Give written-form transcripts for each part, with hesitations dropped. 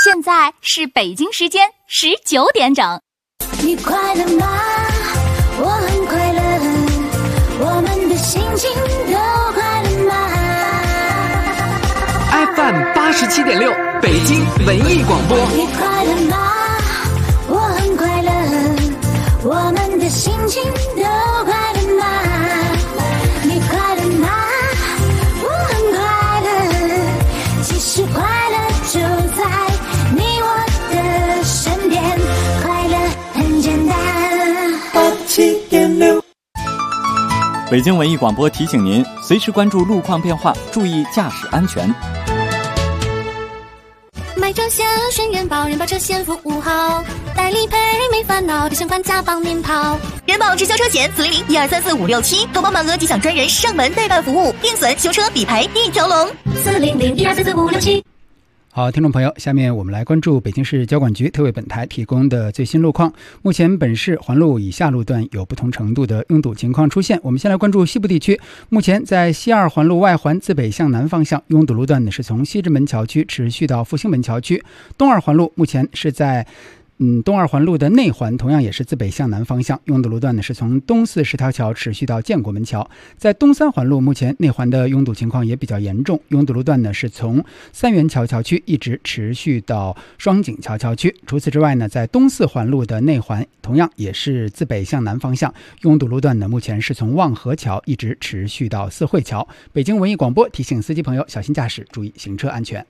现在是北京时间19点整。 你快乐吗？我很快乐，我们的心情都快乐吗 ？FM 87.6，北京文艺广播。 你快乐吗？我很快乐，我们的心情都快乐吗？你快乐吗？我很快乐，其实快乐就在你我的身边，快乐很简单。87.6， 北京文艺广播提醒您，随时关注路况变化，注意驾驶安全。 买车险选人保，人保车险服务好，代理赔没烦恼，保险管家帮您跑。 人保直销车险400-1234567，多帮满额即享专人上门代办服务，定损、修车、理赔一条龙。 400-1234567。 好，听众朋友，下面我们来关注北京市交管局特为本台提供的最新路况。目前本市环路以下路段有不同程度的拥堵情况出现。我们先来关注西部地区，目前在西二环路外环自北向南方向拥堵路段呢是从西直门桥区持续到复兴门桥区。东二环路目前是在东二环路的内环同样也是自北向南方向，拥堵路段呢是从东四十条桥持续到建国门桥。在东三环路目前内环的拥堵情况也比较严重，拥堵路段呢是从三元桥桥区一直持续到双井桥桥区。除此之外呢，在东四环路的内环同样也是自北向南方向，拥堵路段呢目前是从望河桥一直持续到四惠桥。北京文艺广播提醒司机朋友小心驾驶，注意行车安全。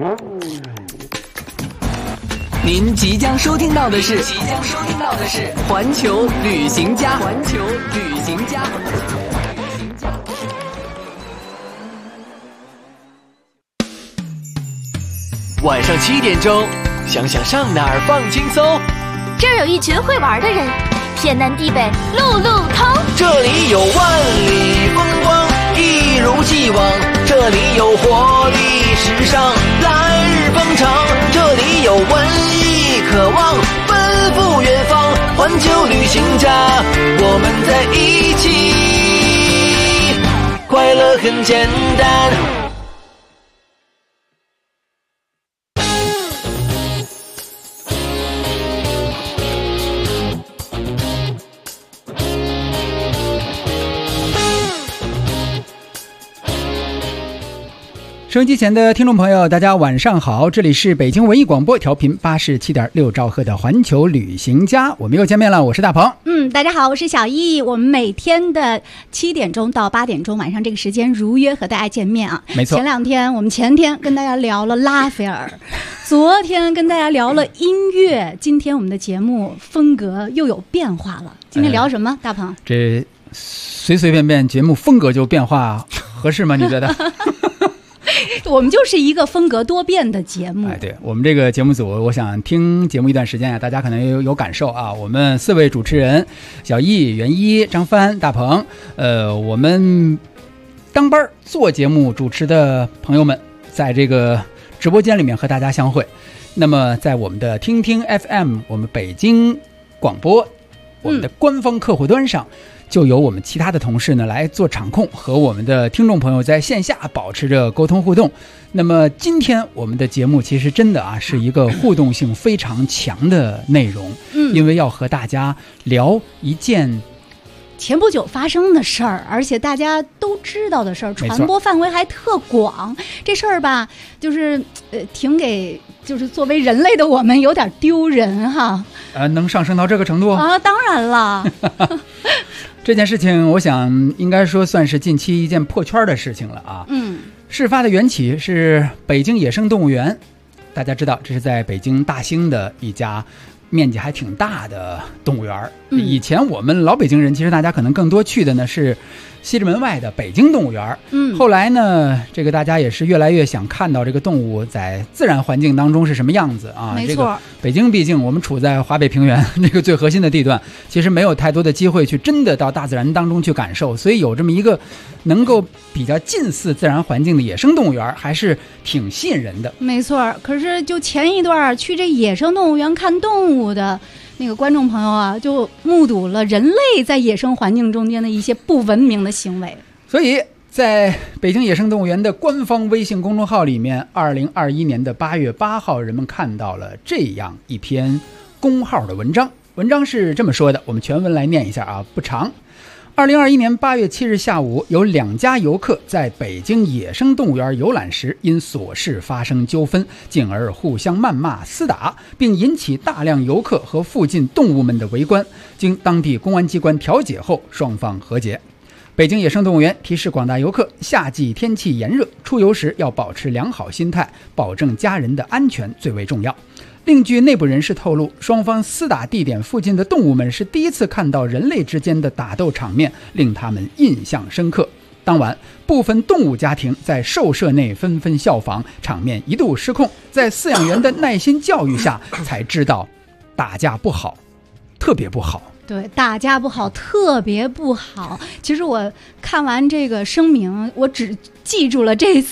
您即将收听到的是环球旅行家。晚上7点钟，想想上哪儿放轻松。 这儿有一群会玩的人，天南地北路路通。 这里有万里风光，一如既往。这里有活力时尚，来日方长。这里有文艺渴望，奔赴远方。环球旅行家，我们在一起，快乐很简单。 收音机前的听众朋友大家晚上好，这里是北京文艺广播调频87.6兆赫的环球旅行家，我们又见面了，我是大鹏。 大家好，我是小易。我们每天的7点钟到8点钟晚上这个时间如约和大家见面啊。 没错， 前天跟大家聊了拉斐尔，昨天跟大家聊了音乐，今天我们的节目风格又有变化了。今天聊什么，大鹏？ 这随随便便节目风格就变化合适吗？你觉得？ 我们就是一个风格多变的节目。 对，我们这个节目组，我想听节目一段时间啊，大家可能有感受啊。我们4位主持人小易、袁一、张帆、大鹏，我们当班做节目主持的朋友们，在这个直播间里面和大家相会。那么在我们的听听 FM， 我们北京广播，我们的官方客户端上。就由我们其他的同事呢来做场控，和我们的听众朋友在线下保持着沟通互动。那么今天我们的节目其实真的是一个互动性非常强的内容，因为要和大家聊一件前不久发生的事儿，而且大家都知道的事儿，传播范围还特广。这事儿吧，就是挺给就是作为人类的我们有点丢人哈。 能上升到这个程度啊？当然了。 这件事情我想应该说算是近期一件破圈的事情了啊。事发的缘起是北京野生动物园，大家知道这是在北京大兴的一家面积还挺大的动物园。以前我们老北京人其实大家可能更多去的呢是西直门外的北京动物园。后来呢，这个大家也是越来越想看到这个动物在自然环境当中是什么样子啊。 没错， 这个北京毕竟我们处在华北平原这个最核心的地段，其实没有太多的机会去真的到大自然当中去感受，所以有这么一个能够比较近似自然环境的野生动物园还是挺吸引人的。 没错，可是就前一段去这野生动物园看动物的那个观众朋友啊，就目睹了人类在野生环境中间的一些不文明的行为。 所以在北京野生动物园的官方微信公众号里面，2021年的8月8号，人们看到了这样一篇公号的文章。文章是这么说的，我们全文来念一下啊，不长。2021年8月7日下午，有2家游客在北京野生动物园游览时，因琐事发生纠纷，进而互相谩骂厮打，并引起大量游客和附近动物们的围观。经当地公安机关调解后，双方和解。北京野生动物园提示广大游客，夏季天气炎热，出游时要保持良好心态，保证家人的安全最为重要。另据内部人士透露，双方厮打地点附近的动物们是第一次看到人类之间的打斗场面，令他们印象深刻。当晚，部分动物家庭在兽舍内纷纷效仿，场面一度失控。在饲养员的耐心教育下，才知道打架不好，特别不好。 对，打架不好，特别不好。其实我看完这个声明，我只记住了这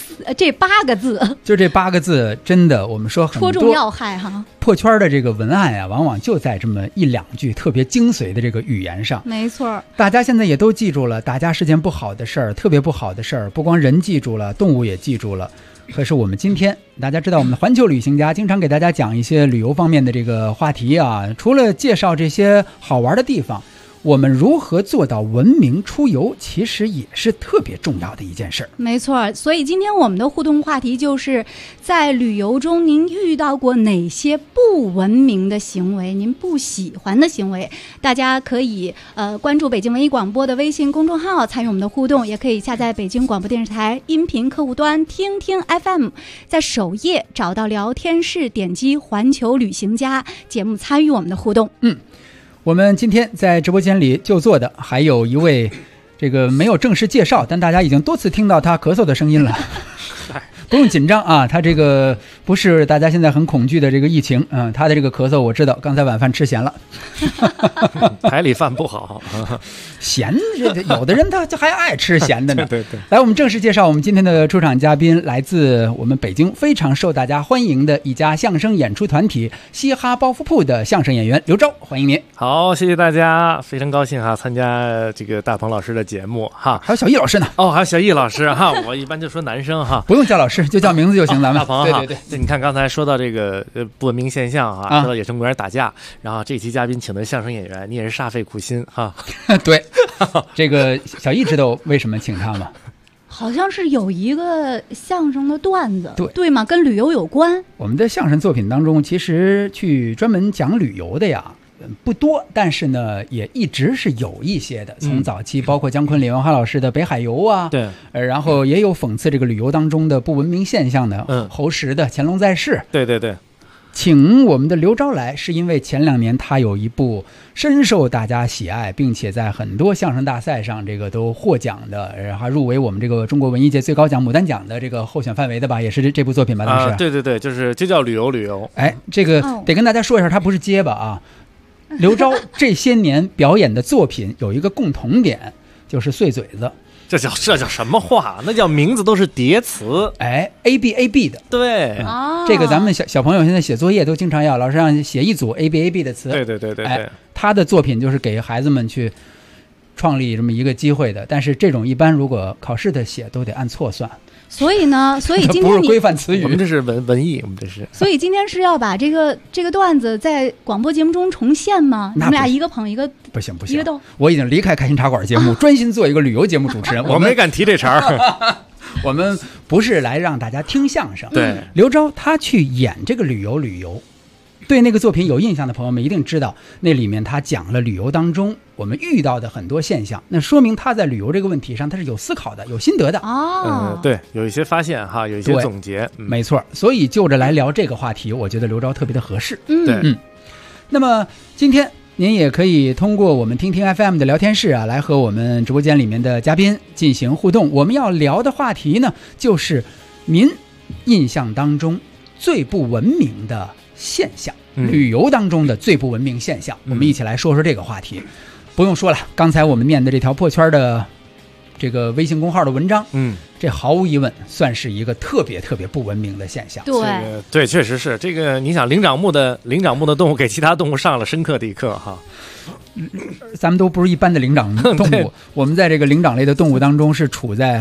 8个字， 就这8个字，真的，我们说很多戳中要害哈。 破圈的这个文案呀，往往就在这么1-2句特别精髓的这个语言上。 没错， 大家现在也都记住了，打架是件不好的事儿，特别不好的事儿。不光人记住了，动物也记住了。可是我们今天，大家知道我们的环球旅行家经常给大家讲一些旅游方面的这个话题啊，除了介绍这些好玩的地方，我们如何做到文明出游，其实也是特别重要的一件事儿。 没错，所以今天我们的互动话题就是在旅游中您遇到过哪些不文明的行为，您不喜欢的行为。大家可以关注北京文艺广播的微信公众号参与我们的互动，也可以下载北京广播电视台音频客户端听听 FM， 在首页找到聊天室，点击环球旅行家节目参与我们的互动。 我们今天在直播间里就坐的还有一位这个没有正式介绍，但大家已经多次听到他咳嗽的声音了。不用紧张啊，他这个不是大家现在很恐惧的这个疫情，他的这个咳嗽我知道，刚才晚饭吃咸了。 台里饭不好， 咸有的人他还爱吃咸的呢。 对。 来，我们正式介绍我们今天的出场嘉宾，来自我们北京非常受大家欢迎的一家相声演出团体嘻哈包袱铺的相声演员刘钊，欢迎您。 好，谢谢大家，非常高兴哈，参加这个大鹏老师的节目哈。 还有小易老师呢。 哦，还有小易老师哈，我一般就说男生哈， 不用叫老师，就叫名字就行。咱们大鹏哈， 对， 你看刚才说到这个不文明现象哈，说到野生公园打架，然后这期嘉宾请的相声演员，你也是煞费苦心哈。 对，这个小易知道为什么请他吗？ 好像是有一个相声的段子， 对吗？跟旅游有关。 我们的相声作品当中，其实去专门讲旅游的呀不多，但是呢也一直是有一些的。从早期包括姜昆、李文华老师的北海游啊， 对， 然后也有讽刺这个旅游当中的不文明现象的，侯石的乾隆在世。对。请我们的刘钊来，是因为前2年他有一部深受大家喜爱，并且在很多相声大赛上这个都获奖的，然后入围我们这个中国文艺界最高奖牡丹奖的这个候选范围的吧，也是这部作品吧？当时对，就叫旅游。 哎，这个得跟大家说一下，他不是结巴啊。刘钊这些年表演的作品有一个共同点，就是碎嘴子。 这叫什么话？那叫名字都是叠词， 哎 ，A B 的， 对， 这个咱们小朋友现在写作业都经常要老师让写一组 A B 的词， 对， 哎，他的作品就是给孩子们去创立这么一个机会的，但是这种一般如果考试的写都得按错算。 所以今天不是规范词语， 我们这是文艺，我们这是。 所以今天是要把这个段子在广播节目中重现吗？你们俩一个捧一个， 不行， 一个逗。 我已经离开开心茶馆节目，专心做一个旅游节目主持人。 我没敢提这茬儿。 我们不是来让大家听相声。 对， 刘钊他去演这个旅游。对那个作品有印象的朋友们一定知道，那里面他讲了旅游当中我们遇到的很多现象，那说明他在旅游这个问题上他是有思考的，有心得的。 对，有一些发现哈，有一些总结。 没错，所以就着来聊这个话题，我觉得刘钊特别的合适。那么今天您也可以通过我们听听 FM 的聊天室啊，来和我们直播间里面的嘉宾进行互动。我们要聊的话题呢，就是您印象当中最不文明的现象，旅游当中的最不文明现象，我们一起来说说这个话题。不用说了，刚才我们念的这条破圈的这个微信公号的文章，这毫无疑问算是一个特别特别不文明的现象。 对，确实是这个。你想，灵长目的动物给其他动物上了深刻的一课哈。 咱们都不是一般的灵长动物，我们在这个灵长类的动物当中是处在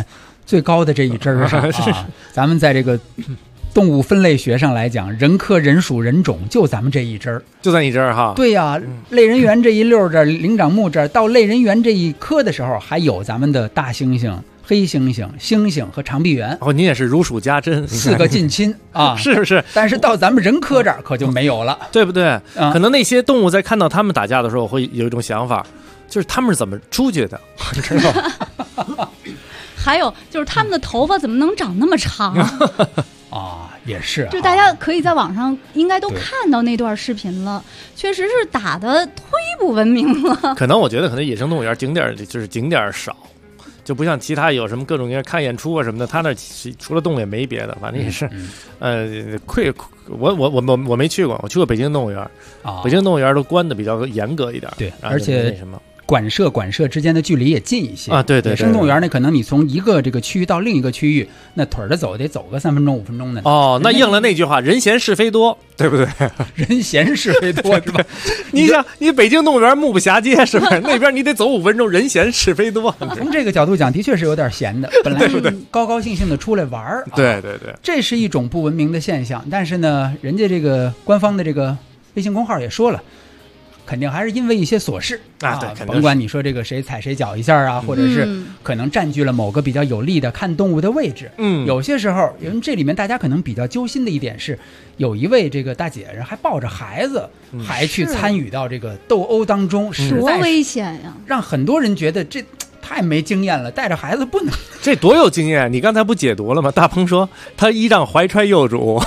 最高的这一支儿上啊，咱们在这个动物分类学上来讲，人科、人属、人种，就咱们这一支儿， 就咱一支儿哈。 对呀，类人猿这一溜这儿，灵长目这儿，到类人猿这一科的时候，还有咱们的大猩猩、黑猩猩、猩猩和长臂猿。 哦，您也是如数家珍 ，4个近亲啊， 是不是？ 但是到咱们人科这儿可就没有了， 对不对？可能那些动物在看到他们打架的时候，会有一种想法，就是他们是怎么出去的，你知道吗？ 还有就是他们的头发怎么能长那么长？ 啊，也是、啊， 就大家可以在网上应该都看到那段视频了，确实是打的忒不文明了。 可能我觉得可能野生动物园景点少，就不像其他有什么各种各样看演出啊什么的，他那除了动物也没别的，反正也是，我没去过，我去过北京动物园，北京动物园都关的比较严格一点， 对，而且那什么。 馆舍之间的距离也近一些啊，对。 野生动物园呢，可能你从一个这个区域到另一个区域，那腿儿的走得走个3分钟5分钟的。 哦，那应了那句话，人嫌是非多，对不对？ 人嫌是非多是吧？ 你想，你北京动物园目不暇接是不是？那边你得走5分钟，人嫌是非多。 从这个角度讲，的确是有点闲的。本来是高高兴兴的出来玩儿， 对， 这是一种不文明的现象。但是呢，人家这个官方的这个微信公号也说了。肯定还是因为一些琐事啊，对， 甭管你说这个谁踩谁脚一下啊，或者是可能占据了某个比较有利的看动物的位置。有些时候，因为这里面大家可能比较揪心的一点是，有一位这个大姐人还抱着孩子，还去参与到这个斗殴当中， 多危险呀！ 让很多人觉得这太没经验了，带着孩子不能。 这多有经验！你刚才不解读了吗？大鹏说他1仗怀揣幼主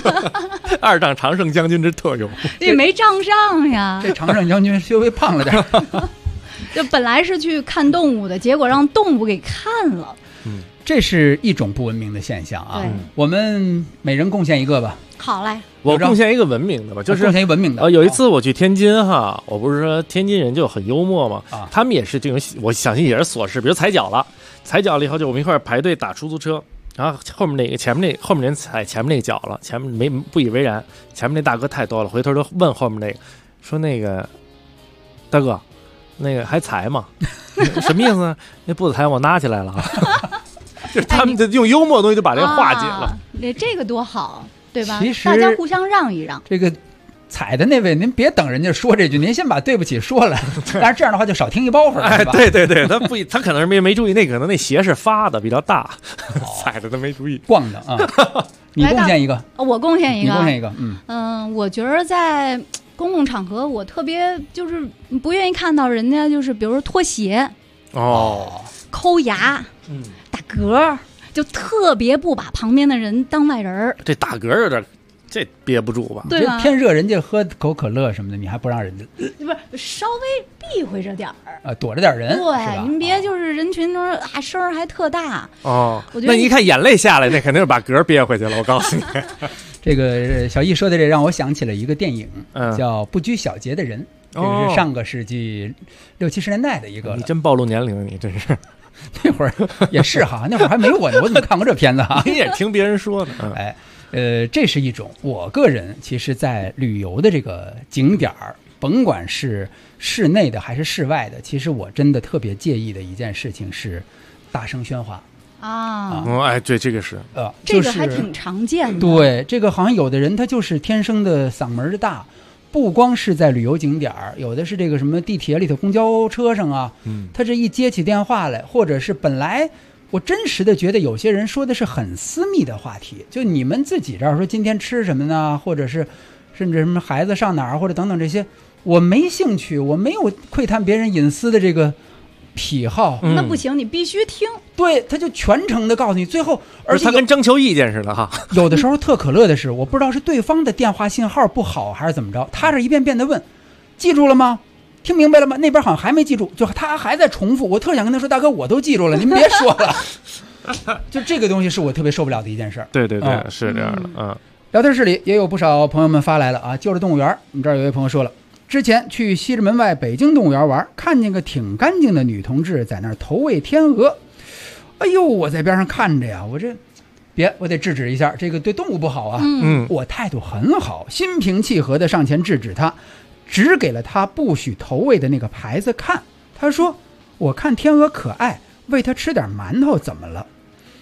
，2仗常胜将军之特用， 也没仗上呀。 这常胜将军稍微胖了点。 就本来是去看动物的，结果让动物给看了。 这是一种不文明的现象啊。我们每人贡献一个吧。 好嘞， 我贡献一个文明的吧，就是贡献一个文明的。 有一次我去天津哈，我不是说天津人就很幽默嘛，他们也是这种，我相信也是琐事，比如踩脚了以后，就我们一块排队打出租车，然后后面后面人踩前面那个脚了，前面不以为然，前面那大哥太多了，回头就问后面那个说那个大哥，那个还踩吗？什么意思呢？那步子抬我拿起来了，就是他们就用幽默的东西就把这个化解了。 这个多好。对吧？ 其实大家互相让一让。 这个踩的那位，您别等人家说这句，您先把对不起说了。但是这样的话就少听一包袱了。 哎，对，他可能是没注意，可能那鞋是发的比较大，踩的他没注意， 逛的啊。你贡献一个， 我贡献一个， 你贡献一个。 我觉得在公共场合，我特别就是不愿意看到人家就是比如说脱鞋，抠牙，打嗝。就特别不把旁边的人当外人儿， 这打嗝有点，这憋不住吧？ 对吧？ 天热，人家喝口可乐什么的，你还不让人家？ 不是稍微避讳着点儿躲着点人。 对，您别就是人群中声儿还特大哦。那你一看眼泪下来，那肯定是把嗝憋回去了。我告诉你， 这个小易说的这让我想起了一个电影，叫《不拘小节的人》，这个是上个世纪60、70年代的一个。 你真暴露年龄，你真是。 那会儿也是哈，那会儿还没我呢，我怎么看过这片子哈？ 你也听别人说的。 这是一种我个人其实在旅游的这个景点儿，甭管是室内的还是室外的，其实我真的特别介意的一件事情是大声喧哗啊。 对，这个是这个还挺常见的。 对，这个好像有的人他就是天生的嗓门大。不光是在旅游景点儿，有的是这个什么地铁里头、公交车上啊，他这一接起电话来，或者是本来我真实的觉得有些人说的是很私密的话题，就你们自己这儿说今天吃什么呢，或者是甚至什么孩子上哪儿，或者等等这些，我没兴趣，我没有窥探别人隐私的这个癖好， 那不行，你必须听。 对，他就全程的告诉你，最后而且他跟征求意见似的哈。 有的时候特可乐的是，我不知道是对方的电话信号不好还是怎么着，他这一遍遍的问，记住了吗？听明白了吗？那边好像还没记住，就他还在重复。我特想跟他说，大哥，我都记住了，您别说了。就这个东西是我特别受不了的一件事。 对，是这样的。 聊天室里也有不少朋友们发来了啊，就着动物园，我们这儿有一位朋友说了。之前去西直门外北京动物园玩，看见个挺干净的女同志在那儿投喂天鹅。哎呦，我在边上看着呀，我得制止一下，这个对动物不好啊。我态度很好，心平气和的上前制止他，只给了他不许投喂的那个牌子看。他说：“我看天鹅可爱，喂它吃点馒头怎么了？”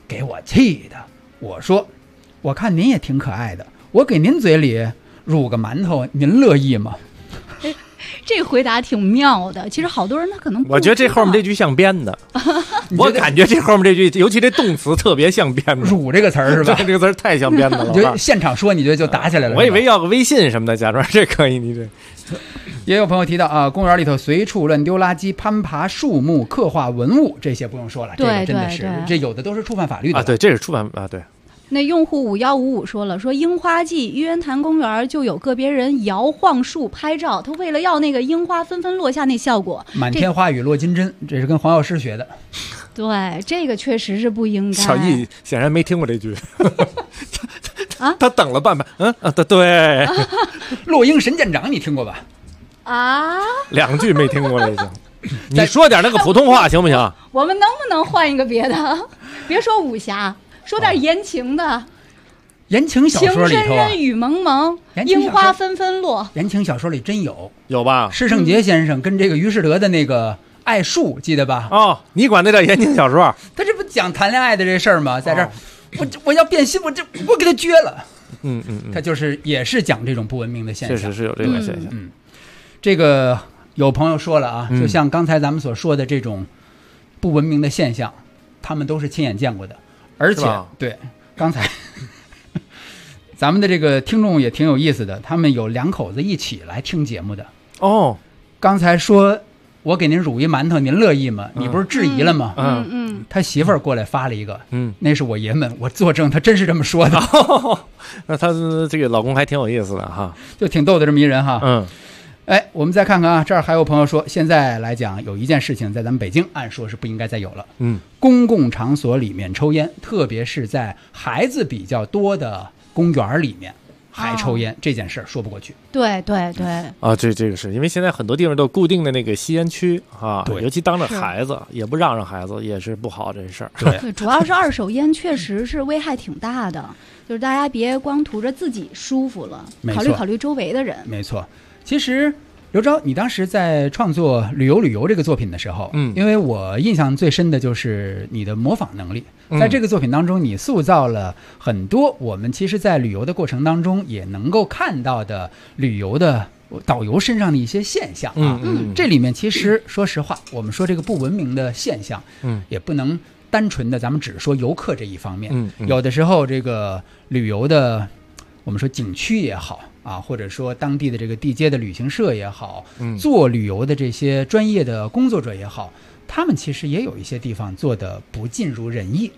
给我气的。我说，我看您也挺可爱的，我给您嘴里乳个馒头，您乐意吗？ 这回答挺妙的。其实好多人他可能我觉得这后面这句像编的，我感觉这后面这句，尤其这动词特别像编的。 乳这个词儿是吧？ 这个词儿太像编的了。 你就现场说，你觉得就打起来了？ 我以为要个微信什么的，假装这可以。你这也有朋友提到啊，公园里头随处乱丢垃圾、攀爬树木、刻画文物，这些不用说了，这个真的是，这有的都是触犯法律的啊。对，这是触犯啊，对。 那用户5155说了，说樱花季玉渊潭公园就有个别人摇晃树拍照，他为了要那个樱花纷纷落下那效果， 满天花雨落金针，这是跟黄药师学的。 对，这个确实是不应该。 小易显然没听过这句啊，他等了半拍，对， 落英神剑掌你听过吧？ 啊 ，2句没听过这行。你说点那个普通话行不行？ 我们能不能换一个别的？别说武侠，说点言情的。 言情小说里头， 情深深雨蒙蒙，樱花纷纷落。 言情小说里真有吧？ 施圣杰先生跟这个于世德的那个爱树，记得吧？ 哦，你管那叫言情小说？ 他这不讲谈恋爱的这事儿吗？在这儿，我要变心，我给他撅了。他就是也是讲这种不文明的现象， 确实是有这个现象。 这个有朋友说了啊，就像刚才咱们所说的这种不文明的现象，他们都是亲眼见过的，而且对刚才咱们的这个听众也挺有意思的，他们有2口子一起来听节目的哦。 刚才说我给您乳一馒头，您乐意吗？你不是质疑了吗？他媳妇儿过来发了一个，那是我爷们，我作证，他真是这么说的。 那他这个老公还挺有意思的哈， 就挺逗的这么一人哈。哎，我们再看看啊，这儿还有朋友说，现在来讲有一件事情在咱们北京按说是不应该再有了，公共场所里面抽烟，特别是在孩子比较多的公园里面还抽烟，这件事儿说不过去。 对啊，这个是因为现在很多地方都固定的那个吸烟区啊，尤其当着孩子也不让孩子，也是不好这事儿。 对，主要是二手烟确实是危害挺大的，就是大家别光图着自己舒服了，考虑周围的人。 没错。其实刘钊，你当时在创作旅游这个作品的时候，因为我印象最深的就是你的模仿能力，在这个作品当中，你塑造了很多我们其实在旅游的过程当中也能够看到的旅游的导游身上的一些现象啊。这里面其实说实话，我们说这个不文明的现象，也不能单纯的咱们只说游客这一方面，有的时候这个旅游的我们说景区也好啊，或者说当地的这个地接的旅行社也好，做旅游的这些专业的工作者也好，他们其实也有一些地方做的不尽如人意。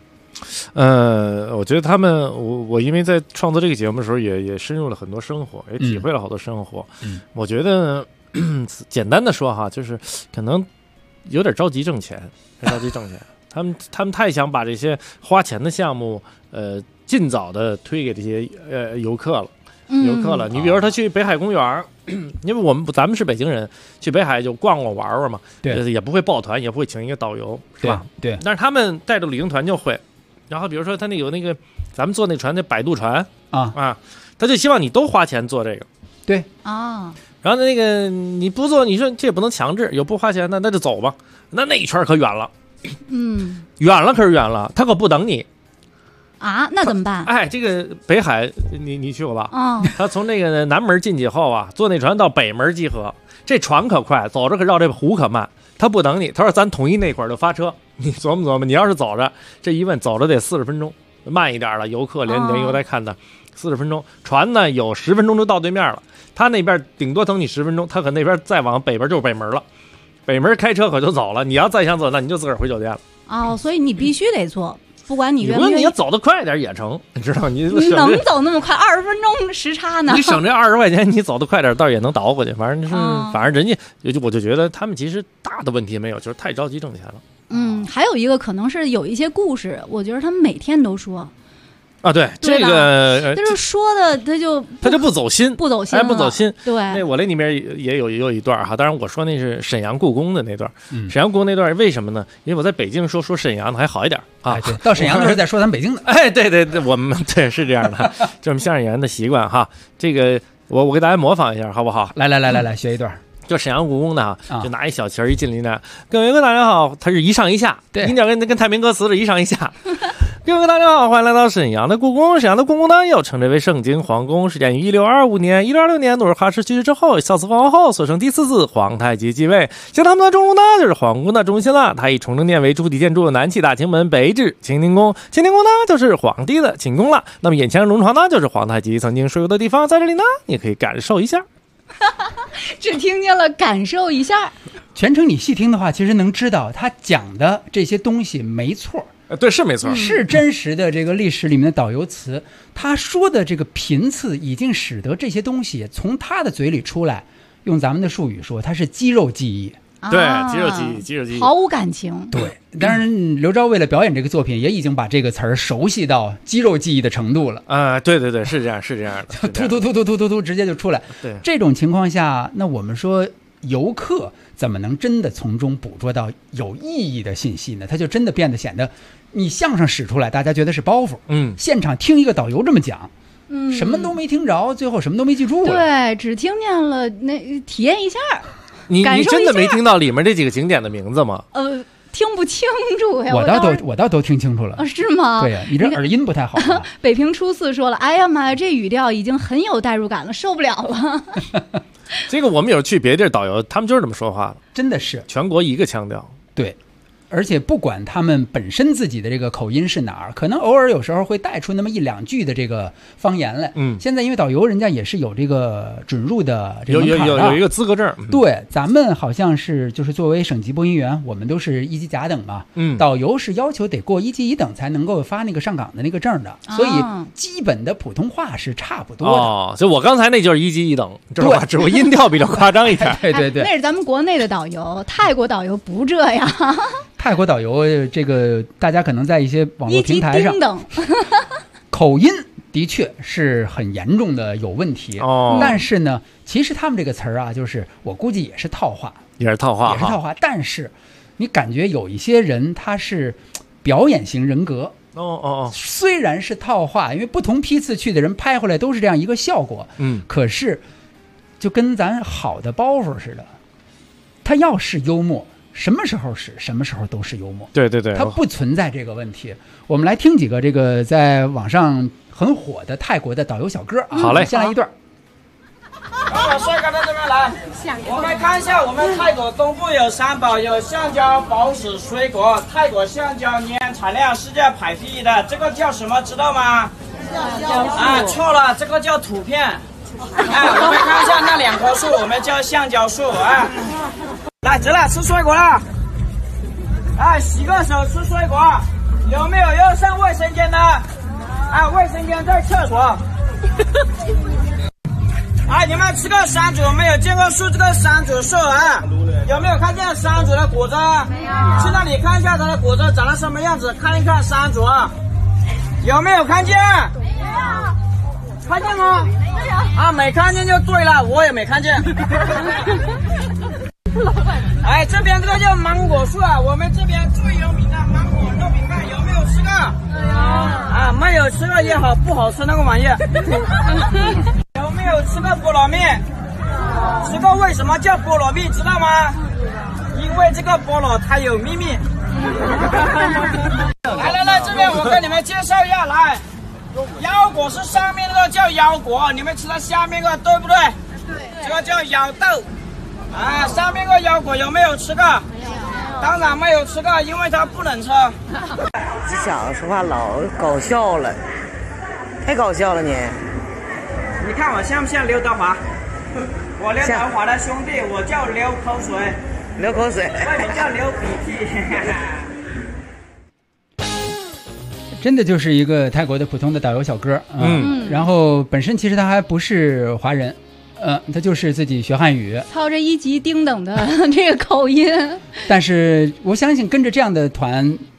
我觉得他们，我因为在创作这个节目的时候也深入了很多生活，也体会了好多生活。我觉得简单的说哈，就是可能有点着急挣钱，他们太想把这些花钱的项目尽早的推给这些游客了。你比如说他去北海公园，因为咱们是北京人，去北海就逛逛玩玩嘛，对，也不会抱团，也不会请一个导游，是吧？对。但是他们带着旅行团就会，然后比如说他有那个咱们坐那船，那摆渡船啊，他就希望你都花钱做这个，对啊。然后那个你不做，你说这也不能强制，有不花钱那就走吧，那一圈可远了，远了可是远了，他可不等你。 啊，那怎么办？ 哎，这个北海，你去过吧？他从那个南门进去后啊，坐那船到北门集合，这船可快，走着可绕这湖可慢，他不等你。他说咱统一那块儿就发车，你琢磨琢磨，你要是走着，这一问走着得40分钟，慢一点了，游客连游来看的40分钟，船呢有10分钟就到对面了，他那边顶多等你10分钟，他可那边再往北边就是北门了，北门开车可就走了，你要再想走，那你就自个儿回酒店了。 哦，所以你必须得做。不管你愿不愿意， 你要走得快点也成，你知道你能走那么快，20分钟时差呢？ 你省这20块钱，你走得快点倒也能倒过去。反正人家我就觉得他们其实大的问题没有，就是太着急挣钱了。 还有一个可能是有一些故事，我觉得他们每天都说。 啊，对这个， 就是说的，他就不走心，不走心。 对， 那我那里面也有一段哈，当然我说那是沈阳故宫的那段，沈阳故宫那段为什么呢？因为我在北京说沈阳的还好一点啊， 对，到沈阳的时候再说咱北京的。 哎，对，我们对是这样的，这是我们相声演员的习惯哈。这个我给大家模仿一下好不好？ 来，学一段。 就沈阳故宫的就拿一小旗儿一进里面，各位大家好，它是一上一下， 对， 音调跟太平歌词是一上一下。各位大家好，欢迎来到沈阳的故宫。沈阳的故宫呢，又称之为盛京皇宫，始建于1625年。1626年，努尔哈赤去世之后，孝慈皇后所生第4子皇太极继位。像他们的中路呢，就是皇宫的中心了。它以崇政殿为主体建筑，南起大清门，北至清宁宫。清宁宫呢，就是皇帝的寝宫了。那么眼前的龙床呢，就是皇太极曾经睡过的地方。在这里呢，你可以感受一下。 只听见了感受一下， 全程你细听的话，其实能知道他讲的这些东西没错。 对，是没错， 是真实的这个历史里面的导游词，他说的这个频次已经使得这些东西从他的嘴里出来，用咱们的术语说，它是肌肉记忆。 对，肌肉记忆， 毫无感情。 对，当然刘钊为了表演这个作品，也已经把这个词儿熟悉到肌肉记忆的程度了。 对，是这样的， 突直接就出来。 对， 这种情况下，那我们说游客怎么能真的从中捕捉到有意义的信息呢？他就真的变得显得你相声使出来，大家觉得是包袱。现场听一个导游这么讲。什么都没听着，最后什么都没记住了。 对，只听见了那体验一下。 你真的没听到里面这几个景点的名字吗？ 听不清楚呀。 我倒都听清楚了。 是吗？ 对呀，你这耳音不太好。 北平初四说了，哎呀妈呀，这语调已经很有代入感了，受不了了。 这个我们有去别地儿导游，他们就是这么说话的， 真的是全国一个腔调。 对。而且不管他们本身自己的这个口音是哪儿，可能偶尔有时候会带出那么1-2句的这个方言来。现在因为导游人家也是有这个准入的这个门槛的， 有一个资格证。 对，咱们好像是就是作为省级播音员，我们都是1级甲等嘛。导游是要求得过1级乙等才能够发那个上岗的那个证的，所以基本的普通话是差不多的。 所以我刚才那就是1级乙等，只不过音调比较夸张一点。 对， 那是咱们国内的导游，泰国导游不这样。 泰国导游这个大家可能在一些网络平台上口音的确是很严重的有问题。但是呢，其实他们这个词儿啊，就是我估计也是套话。但是你感觉有一些人他是表演型人格。虽然是套话，因为不同批次去的人拍回来都是这样一个效果。可是就跟咱好的包袱似的，他要是幽默，什么时候是什么时候都是幽默。 对， 它不存在这个问题。我们来听几个这个在网上很火的泰国的导游小歌啊。 好嘞， 先来一段。 我帅哥到这边来，我们看一下我们泰国东部有3宝，有橡胶、宝石、水果。泰国橡胶年产量世界排第1的，这个叫什么知道吗？错了，这个叫土片。我们看一下那2棵树，我们叫橡胶树啊。来，走了，吃水果了。洗个手吃水果。有没有要上卫生间的？卫生间在厕所。你们吃个山竹，没有见过树这个山竹树啊？有没有看见山竹的果子？没有。去那里看一下它的果子长得什么样子，看一看山竹。有没有看见？没有。看见吗？没有。没看见就对了，我也没看见。这边这个叫芒果树啊，我们这边最有名的芒果肉饼干，有没有吃过？没有吃过也好，不好吃那个玩意。有没有吃过菠萝蜜？吃过为什么叫菠萝蜜知道吗？因为这个菠萝它有秘密。来，这边我跟你们介绍一下，来，腰果是上面那个叫腰果，你们吃它下面那个对不对？对。这个叫腰豆。上面个腰果有没有吃过？没有。当然没有吃过，因为它不能吃。 这小子说话老搞笑了，太搞笑了你。 你看我像不像刘德华？我刘德华的兄弟，我叫流口水。 流口水。 外面叫流鼻涕。 真的就是一个泰国的普通的导游小哥。然后本身其实他还不是华人。他就是自己学汉语， 操着1级丁等的这个口音。 但是我相信跟着这样的团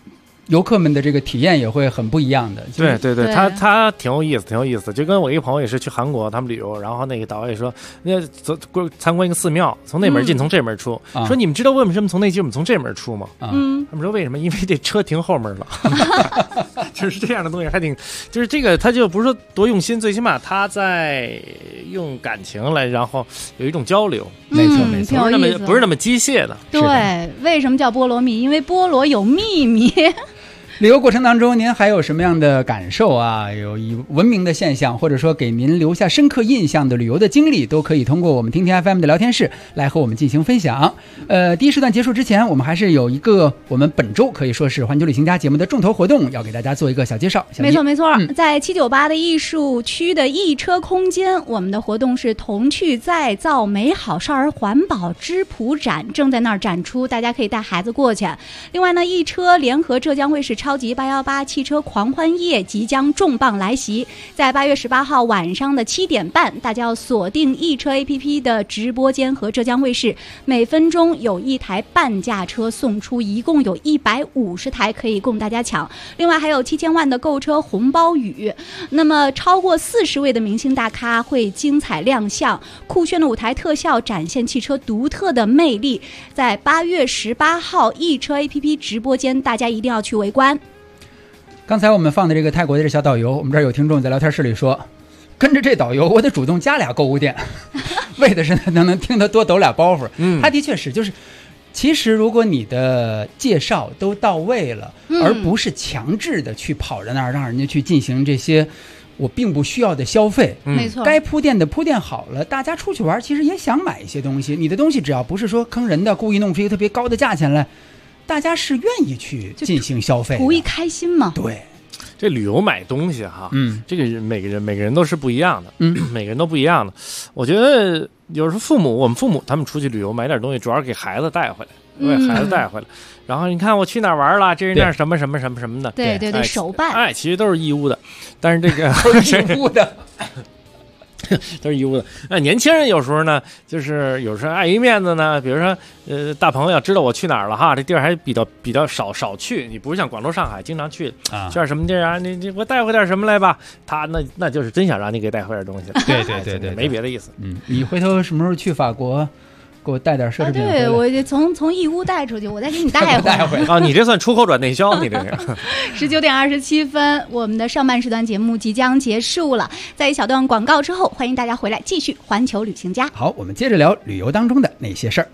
游客们的这个体验也会很不一样的。 对对对，他挺有意思。就跟我一个朋友也是去韩国，他们旅游，然后那个导游也说，那参观一个寺庙，从那门进，从这门出。说你们知道为什么从那进，我们从这门出吗？他们说为什么？因为这车停后面了。就是这样的东西，还挺，就是这个他就不是说多用心，最起码他在用感情来，然后有一种交流。 没错没错， 不是那么机械的。 对，为什么叫菠萝蜜？因为菠萝有秘密。 旅游过程当中，您还有什么样的感受啊？有以文明的现象，或者说给您留下深刻印象的旅游的经历，都可以通过我们听听 FM 的聊天室来和我们进行分享。第一时段结束之前，我们还是有一个我们本周可以说是环球旅行家节目的重头活动，要给大家做一个小介绍。 没错，在798的艺术区的一车空间，我们的活动是童趣再造美好少儿环保织谱展，正在那儿展出，大家可以带孩子过去。另外呢，一车联合浙江卫视超级818汽车狂欢夜即将重磅来袭，在8月18号晚上的7点半，大家要锁定易车 APP 的直播间和浙江卫视，每分钟有1台半价车送出，一共有150台可以供大家抢。另外还有7000万的购车红包雨，那么超过40位的明星大咖会精彩亮相，酷炫的舞台特效展现汽车独特的魅力。在8月18号易车 APP 直播间，大家一定要去围观。 刚才我们放的这个泰国的这小导游，我们这儿有听众在聊天室里说，跟着这导游我得主动加俩购物店，为的是能听他多抖俩包袱。他的确是，就是其实如果你的介绍都到位了，而不是强制的去跑着那儿让人家去进行这些我并不需要的消费， 没错， 该铺垫的铺垫好了，大家出去玩其实也想买一些东西，你的东西只要不是说坑人的，故意弄出一个特别高的价钱来，大家是愿意去进行消费的， 图一开心嘛。 对， 这旅游买东西哈，这个每个人都是不一样的，每个人都不一样的。我觉得有时候我们父母他们出去旅游买点东西，主要是给孩子带回来，为孩子带回来。然后你看我去哪儿玩了，这是那什么什么什么什么的， 对，手办， 其实都是义乌的，但是这个都是义乌的。 都是义乌的。年轻人有时候呢，就是有时候碍于面子呢，比如说大朋友要知道我去哪儿了哈，这地儿还比较少去，你不是像广州、上海经常去去点什么地儿啊，你我带回点什么来吧，他那就是真想让你给带回点东西。 对， 没别的意思。 你回头什么时候去法国？给我带点奢侈品回来。 对，我就从义乌带出去，我再给你带回来。 你这算出口转内销，你这是。19点27分，我们的上半时段节目即将结束了，在一小段广告之后，欢迎大家回来继续环球旅行家。 好，我们接着聊旅游当中的那些事儿。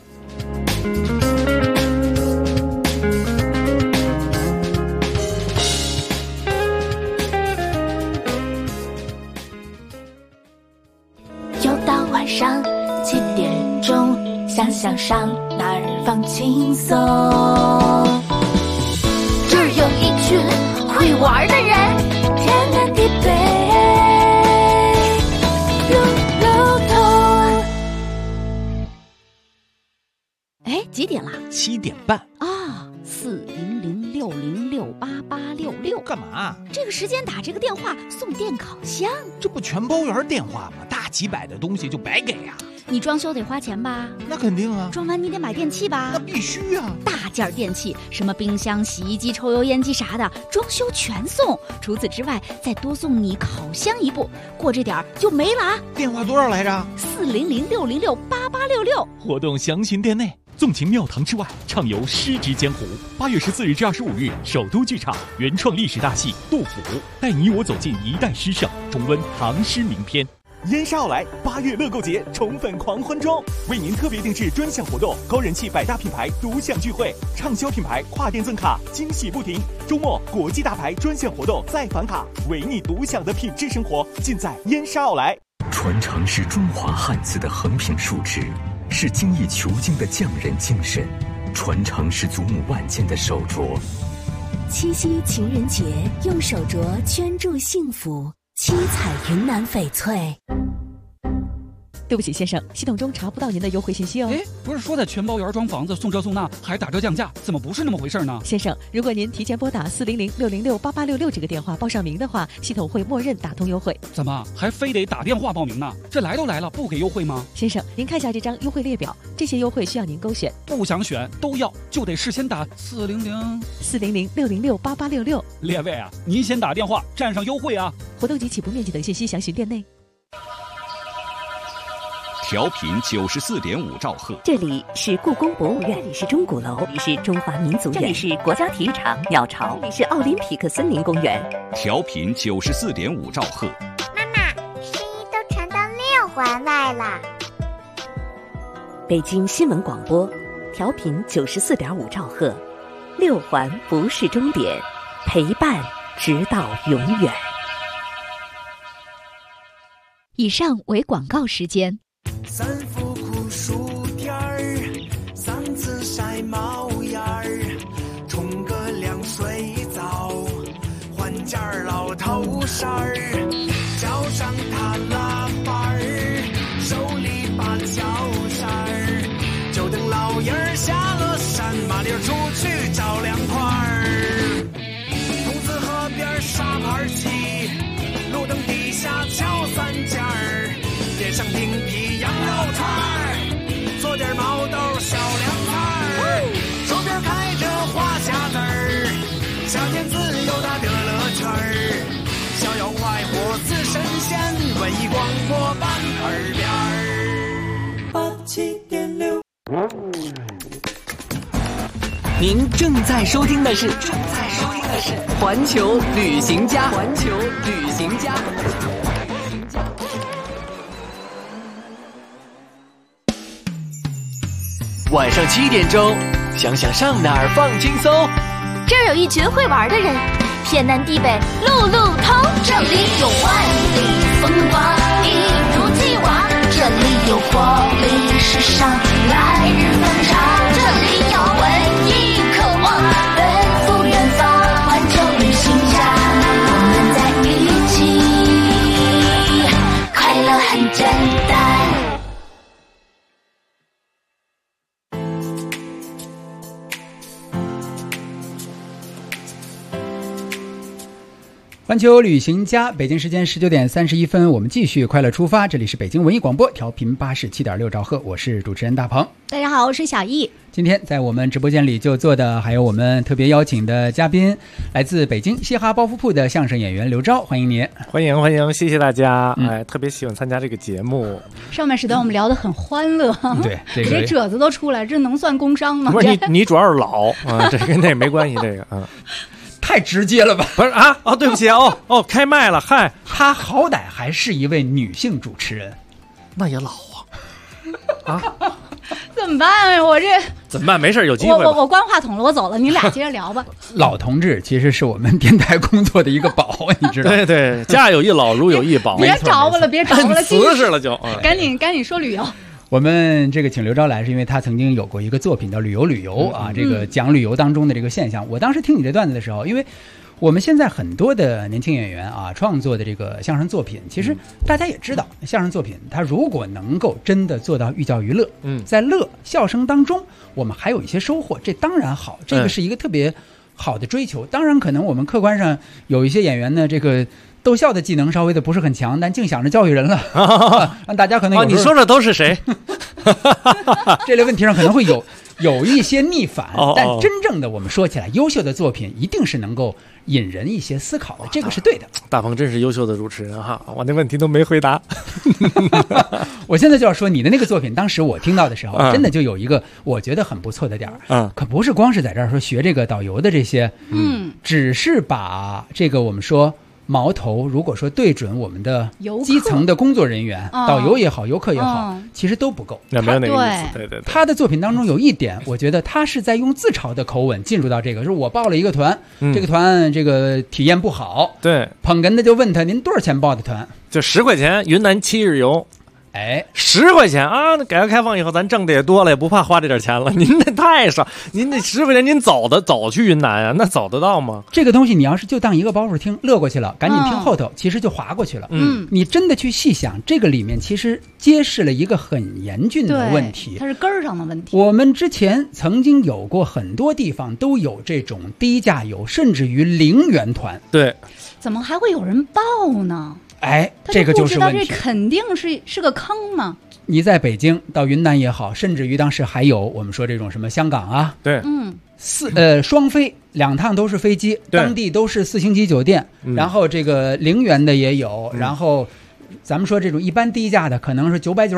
又到晚上7点钟，想上哪儿放轻松。这儿有一群会玩的人，天南地北路通。哎，几点了 ？7点半啊！40060688866， 干嘛？ 这个时间打这个电话送电烤箱， 这不全包圆电话吗？大几百的东西就白给呀！ 你装修得花钱吧？ 那肯定啊！ 装完你得买电器吧？ 那必须啊！ 大件电器，什么冰箱、洗衣机、抽油烟机啥的，装修全送。除此之外，再多送你烤箱一部，过这点儿就没了啊！ 电话多少来着 ？40060688866。 活动详询店内。纵情庙堂之外，畅游诗之江湖。8月14日至25日，首都剧场原创历史大戏《杜甫》，带你我走进一代诗圣，重温唐诗名篇。烟沙奥莱8月乐购节宠粉狂欢中，为您特别定制专项活动，高人气百大品牌独享聚会，畅销品牌跨店赠卡，惊喜不停。周末国际大牌专项活动再返卡，为你独享的品质生活，尽在烟沙奥莱。 传承是中华汉字的横平竖直，是精益求精的匠人精神，传承是祖母万千的手镯。 七夕情人节，用手镯圈住幸福，七彩云南翡翠。 对不起先生，系统中查不到您的优惠信息哦。 哎，不是说的全包圆装房子送这送那还打折降价，怎么不是那么回事呢？ 先生，如果您提前拨打400-606-8866这个电话报上名的话，系统会默认打通优惠。 怎么还非得打电话报名呢？这来都来了，不给优惠吗？ 先生，您看一下这张优惠列表，这些优惠需要您勾选。 不想选都要，就得事先打 400-606-8866。 列位啊，您先打电话占上优惠啊！ 活动及起步面积等信息详询店内。 调频94.5兆赫， 这里是故宫博物院，这里是钟鼓楼，这里是中华民族园，这里是国家体育场鸟巢，这里是奥林匹克森林公园。 调频94.5兆赫。 妈妈，声音都传到6环外了。 北京新闻广播，调频94.5兆赫，6环不是终点，陪伴直到永远。 以上为广告时间。 三伏酷暑天儿，3次晒毛眼儿，冲个凉水澡，换件老头衫儿，脚上踏拉板儿，手里把小扇儿，就等老爷儿下了山，麻溜出去找凉快儿。桐梓河边沙盘棋，路灯底下敲3件儿，点上冰皮羊肉串儿，做点毛豆小凉菜儿，手边开着花匣子儿，夏天自由的乐乐圈儿，逍遥快活似神仙，文艺广播伴耳边儿。87.6。 您正在收听的是环球旅行家。环球旅行家。晚上7点钟，想想上哪儿放轻松。 这儿有一群会玩的人，天南地北路路通。这里有万里风光，一如既往。这里有活力时尚，来日方长。这里有文艺渴望，奔赴远方。环球旅行家，我们在一起，快乐很简单。 环球旅行家，北京时间19点31分，我们继续快乐出发。这里是北京文艺广播，调频87.6兆赫，我是主持人大鹏。 大家好，我是小易。 今天在我们直播间里就坐的还有我们特别邀请的嘉宾，来自北京嘻哈包袱铺的相声演员刘钊，欢迎您。 欢迎欢迎，谢谢大家。特别喜欢参加这个节目。 上半时段我们聊得很欢乐， 对， 这褶子都出来，这能算工伤吗？ 不是你主要是老啊，这跟那没关系，这个啊。 太直接了吧？ 不是啊，哦，对不起哦，开麦了，嗨， 她好歹还是一位女性主持人， 那也老啊， 怎么办啊？我这怎么办？没事，有机会。 我关话筒了，我走了，你俩接着聊吧。 老同志其实是我们电台工作的一个宝，你知道？ 对对，家有一老，如有一宝。 别找我了，别找我了， 瓷实了就。 赶紧说旅游。 我们这个请刘钊来，是因为他曾经有过一个作品叫《旅游》啊，这个讲旅游当中的这个现象。我当时听你这段子的时候，因为我们现在很多的年轻演员啊创作的这个相声作品，其实大家也知道，相声作品它如果能够真的做到寓教于乐，在笑声当中，我们还有一些收获，这当然好，这个是一个特别好的追求。当然，可能我们客观上有一些演员呢，这个逗笑的技能稍微的不是很强，但净想着教育人了，让大家可能你说这都是谁？ 这类问题上可能会有一些逆反，但真正的我们说起来，优秀的作品一定是能够引人一些思考的，这个是对的。 大鹏真是优秀的主持人哈，我那问题都没回答。 我现在就要说你的那个作品，当时我听到的时候，真的就有一个我觉得很不错的点儿，可不是光是在这儿说学这个导游的这些，只是把这个我们说矛头如果说对准我们的基层的工作人员，导游也好，游客也好，其实都不够。 那没有那个意思。对。 他的作品当中有一点，我觉得他是在用自嘲的口吻进入到这个，就是我报了一个团，这个团这个体验不好， 对， 捧哏的就问他您多少钱报的团？ 就10块钱，云南7日游。 哎 ，10块钱啊！改革开放以后，咱挣的也多了，也不怕花这点钱了。您这太少，您这10块钱您走去云南啊？那走得到吗？ 这个东西你要是就当一个包袱听，乐过去了，赶紧听后头，其实就划过去了。你真的去细想，这个里面其实揭示了一个很严峻的问题， 它是根儿上的问题。 我们之前曾经有过很多地方都有这种低价游，甚至于0元团。 对， 怎么还会有人报呢？ 哎，这个就是问题。 这肯定是个坑嘛。 你在北京到云南也好，甚至于当时还有我们说这种什么香港啊， 对， 双飞2趟都是飞机，当地都是4星级酒店，然后这个0元的也有，然后咱们说这种一般低价的可能是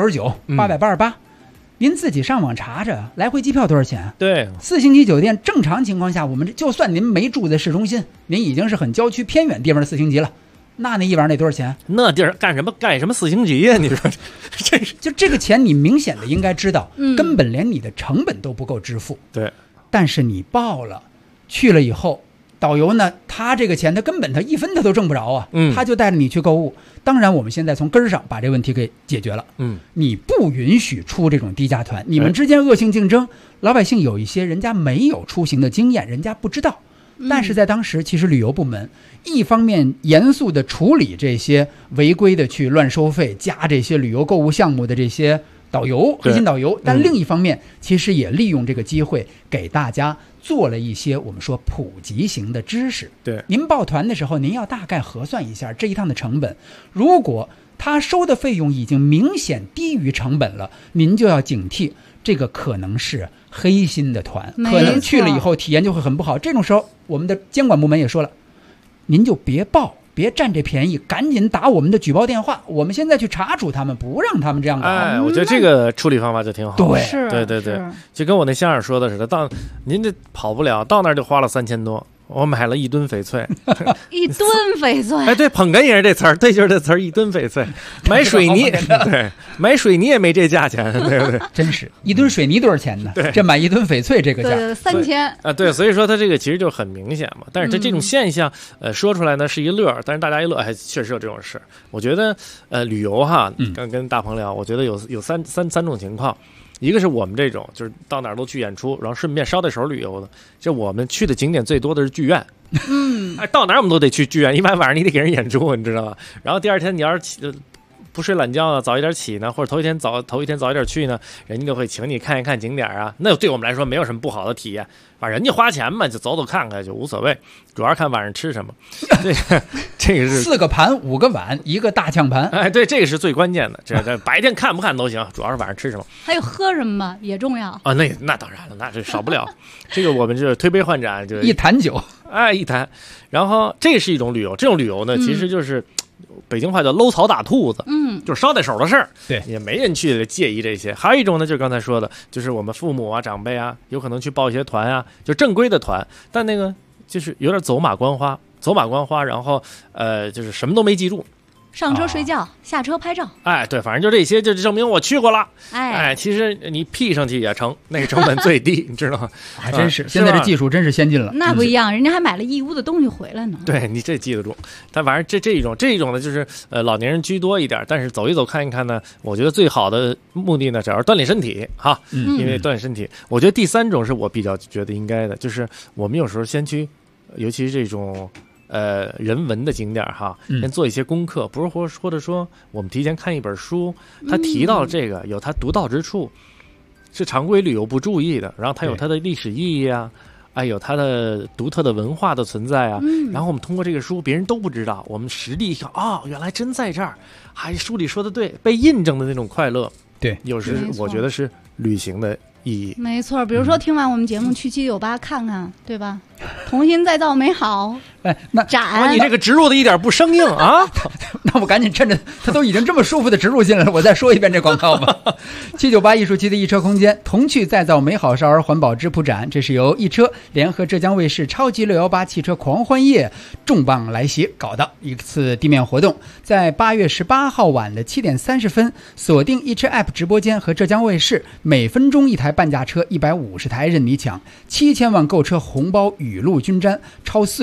999、888。您自己上网查查，来回机票多少钱？ 对 ，4星级酒店正常情况下，我们就算您没住在市中心，您已经是很郊区偏远地方的4星级了。那一晚得多少钱？ 那地儿干什么4星级呀？你说， 就这个钱，你明显的应该知道，根本连你的成本都不够支付。 对， 但是你报了，去了以后，导游呢，他这个钱他根本1分他都挣不着啊，他就带着你去购物。当然，我们现在从根儿上把这问题给解决了。你不允许出这种低价团，你们之间恶性竞争，老百姓有一些人家没有出行的经验，人家不知道。但是在当时，其实旅游部门一方面严肃地处理这些违规的去乱收费、加这些旅游购物项目的这些导游、黑心导游，但另一方面，其实也利用这个机会给大家做了一些我们说普及型的知识。 对， 您报团的时候，您要大概核算一下这一趟的成本，如果他收的费用已经明显低于成本了，您就要警惕，这个可能是黑心的团，可能去了以后体验就会很不好。这种时候，我们的监管部门也说了，您就别报，别占这便宜，赶紧打我们的举报电话，我们现在去查处他们，不让他们这样搞。 哎，我觉得这个处理方法就挺好。 对， 对，就跟我那相声说的似的，到您这跑不了，到那儿就花了3000多。我买了1吨翡翠 ，1吨翡翠， 哎，对，捧哏也是这词儿，对，就是这词儿，1吨翡翠，买水泥，对，买水泥也没这价钱，对不对？ 真是1吨水泥多少钱呢？ 对， 这买1吨翡翠这个价 ，3000 啊，对，所以说它这个其实就很明显嘛。但是这种现象，说出来呢是一乐，但是大家一乐，还确实有这种事。我觉得，旅游哈，刚跟大鹏聊，我觉得有三种情况。一个是我们这种就是到哪儿都去演出，然后顺便捎带手旅游的，这我们去的景点最多的是剧院。哎，到哪儿我们都得去剧院，一般晚上你得给人演出，你知道吧？然后第二天你要是不睡懒觉呢，早一点起呢，或者头一天早一点去呢，人家就会请你看一看景点啊。那对我们来说没有什么不好的体验，反正人家花钱嘛，就走走看看就无所谓，主要是看晚上吃什么。这个是 4个盘5个碗1个大炝盘。 哎，对，这个是最关键的。这白天看不看都行，主要是晚上吃什么。 还有喝什么也重要啊。那当然了，那这少不了。这个我们就推杯换盏，就一坛酒， 哎，一坛。然后这是一种旅游，这种旅游呢，其实就是北京话叫搂草打兔子，就是捎带手的事儿， 对， 也没人去介意这些。还有一种呢，就是刚才说的，就是我们父母啊、长辈啊，有可能去报一些团啊，就正规的团，但那个就是有点走马观花，然后就是什么都没记住。 上车睡觉，下车拍照。 哎，对，反正就这些，就证明我去过了。哎，其实你 P 上去也成，那个成本最低，你知道吗？ 还真是，现在这技术真是先进了。 那不一样，人家还买了义乌的东西回来呢。 对，你这记得住。但反正这一种呢，就是老年人居多一点，但是走一走看一看呢，我觉得最好的目的呢，主要是锻炼身体哈，因为锻炼身体。我觉得第3种是我比较觉得应该的，就是我们有时候先去，尤其是这种。人文的景点哈，先做一些功课，不是或者说我们提前看一本书，他提到了这个有他独到之处，是常规旅游不注意的，然后它有它的历史意义啊，哎，有它的独特的文化的存在啊，然后我们通过这个书，别人都不知道，我们实地一看，哦，原来真在这儿，还书里说的对，被印证的那种快乐， 对， 有时我觉得是旅行的意义。 没错，比如说听完我们节目去798看看，对吧？重新再造美好。 哎，那展， 你这个植入的一点不生硬啊！ 那我赶紧趁着他都已经这么舒服的植入进来了，我再说一遍这广告吧。798艺术期的一车空间童趣再造美好少儿环保质朴展，这是由一车联合浙江卫视超级618汽车狂欢夜重磅来袭搞的一次地面活动，在8月18号晚的7点30分，锁定一车 App 直播间和浙江卫视，每分钟一台半价车，150台任你抢，7000万购车红包雨露均沾，超40位明星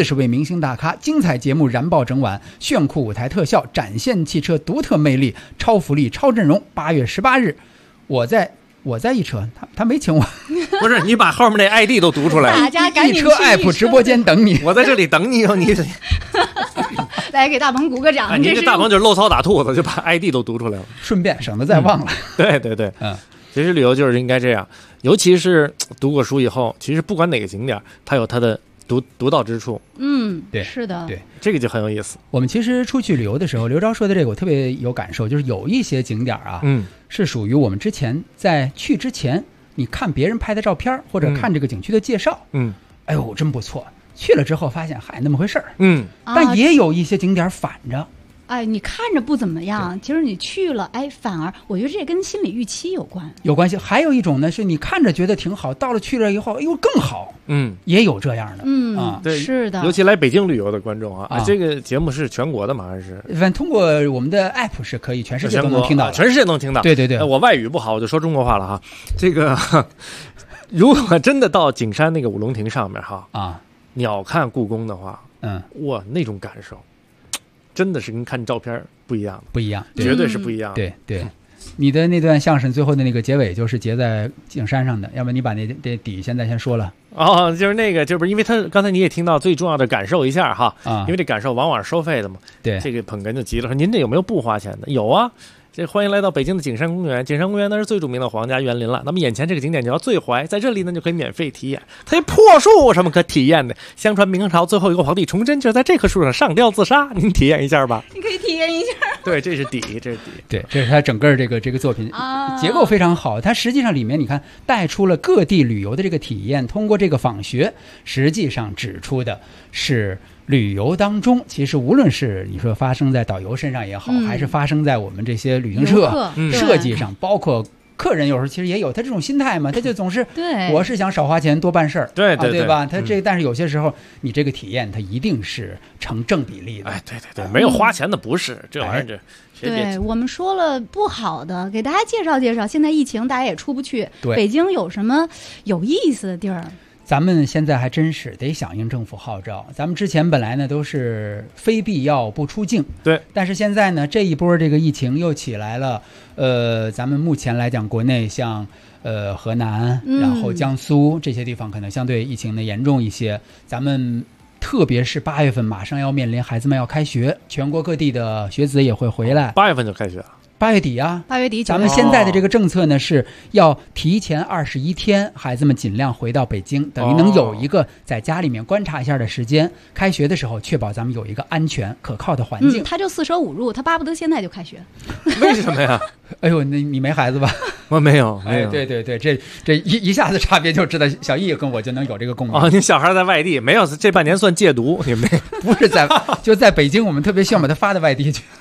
星大咖，精彩节目燃爆整晚，炫酷舞台特效展现汽车独特魅力，超福利超阵容。8月18日，我在一车，他没请我， 不是你把后面那 ID 都读出来， 大家赶紧去一车 app 直播间等你， 我在这里等你，你来给大鹏鼓个掌。 你这大鹏就是漏操打兔子，就把 ID 都读出来了， 顺便省得再忘了。 对对对，其实旅游就是应该这样，尤其是读过书以后，其实不管哪个景点，它有它的独到之处。 对， 是的， 对， 这个就很有意思。 我们其实出去旅游的时候，刘钊说的这个我特别有感受，就是有一些景点啊，是属于我们之前在去之前，你看别人拍的照片或者看这个景区的介绍，哎呦真不错。去了之后发现还那么回事儿，但也有一些景点反着。 哎，你看着不怎么样，其实你去了，哎，反而我觉得这跟心理预期有关。 有关系。还有一种呢，是你看着觉得挺好，到了去了以后，哎呦更好。也有这样的。 对， 是的。 尤其来北京旅游的观众啊，这个节目是全国的吗？还是？ 反正通过我们的 app 是可以全世界都能听到， 全世界都能听到。 对对对， 我外语不好，我就说中国话了哈。这个，如果真的到景山那个五龙亭上面哈鸟瞰故宫的话，哇，那种感受。真的是跟看照片不一样，绝对是不一样的。 对对，你的那段相声最后的那个结尾就是结在景山上的，要不你把那底现在先说了。 就是那个，就是因为他刚才你也听到，最重要的感受一下哈，因为这感受往往是收费的嘛。 对， 这个捧哏就急了，说您这有没有不花钱的？有啊。这欢迎来到北京的景山公园，景山公园那是最著名的皇家园林了。那么眼前这个景点叫醉怀，在这里呢就可以免费体验。它这破树有什么可体验的？相传明朝最后一个皇帝崇祯就在这棵树上上吊自杀，您体验一下吧。 你可以体验一下。 对，这是底。 对，这是它整个这个作品结构非常好。它实际上里面你看带出了各地旅游的这个体验，通过这个访学，实际上指出的是。旅游当中，其实无论是你说发生在导游身上也好，还是发生在我们这些旅行社设计上，包括客人有时候其实也有他这种心态嘛，他就总是我是想少花钱多办事儿，对吧？他但是有些时候你这个体验它一定是成正比例的。 哎，对，没有花钱的不是这玩意儿。 对，我们说了不好的，给大家介绍介绍。现在疫情大家也出不去，北京有什么有意思的地儿？ 咱们现在还真是得响应政府号召。咱们之前本来呢都是非必要不出境， 对。 但是现在呢，这一波这个疫情又起来了。咱们目前来讲，国内像河南，然后江苏这些地方可能相对疫情的严重一些。咱们特别是8月份马上要面临孩子们要开学，全国各地的学子也会回来。 8月份就开学了。 8月底啊 ，8月底， 咱们现在的这个政策呢是要提前21天，孩子们尽量回到北京，等于能有一个在家里面观察一下的时间。开学的时候，确保咱们有一个安全可靠的环境。 他就4舍5入，他巴不得现在就开学。 为什么呀？ 哎呦，你没孩子吧？ 我没有。 哎，对，这一下子差别就知道，小易跟我就能有这个共鸣。 您小孩在外地没有？这半年算戒毒？你们不是就在北京，我们特别希望把他发到外地去。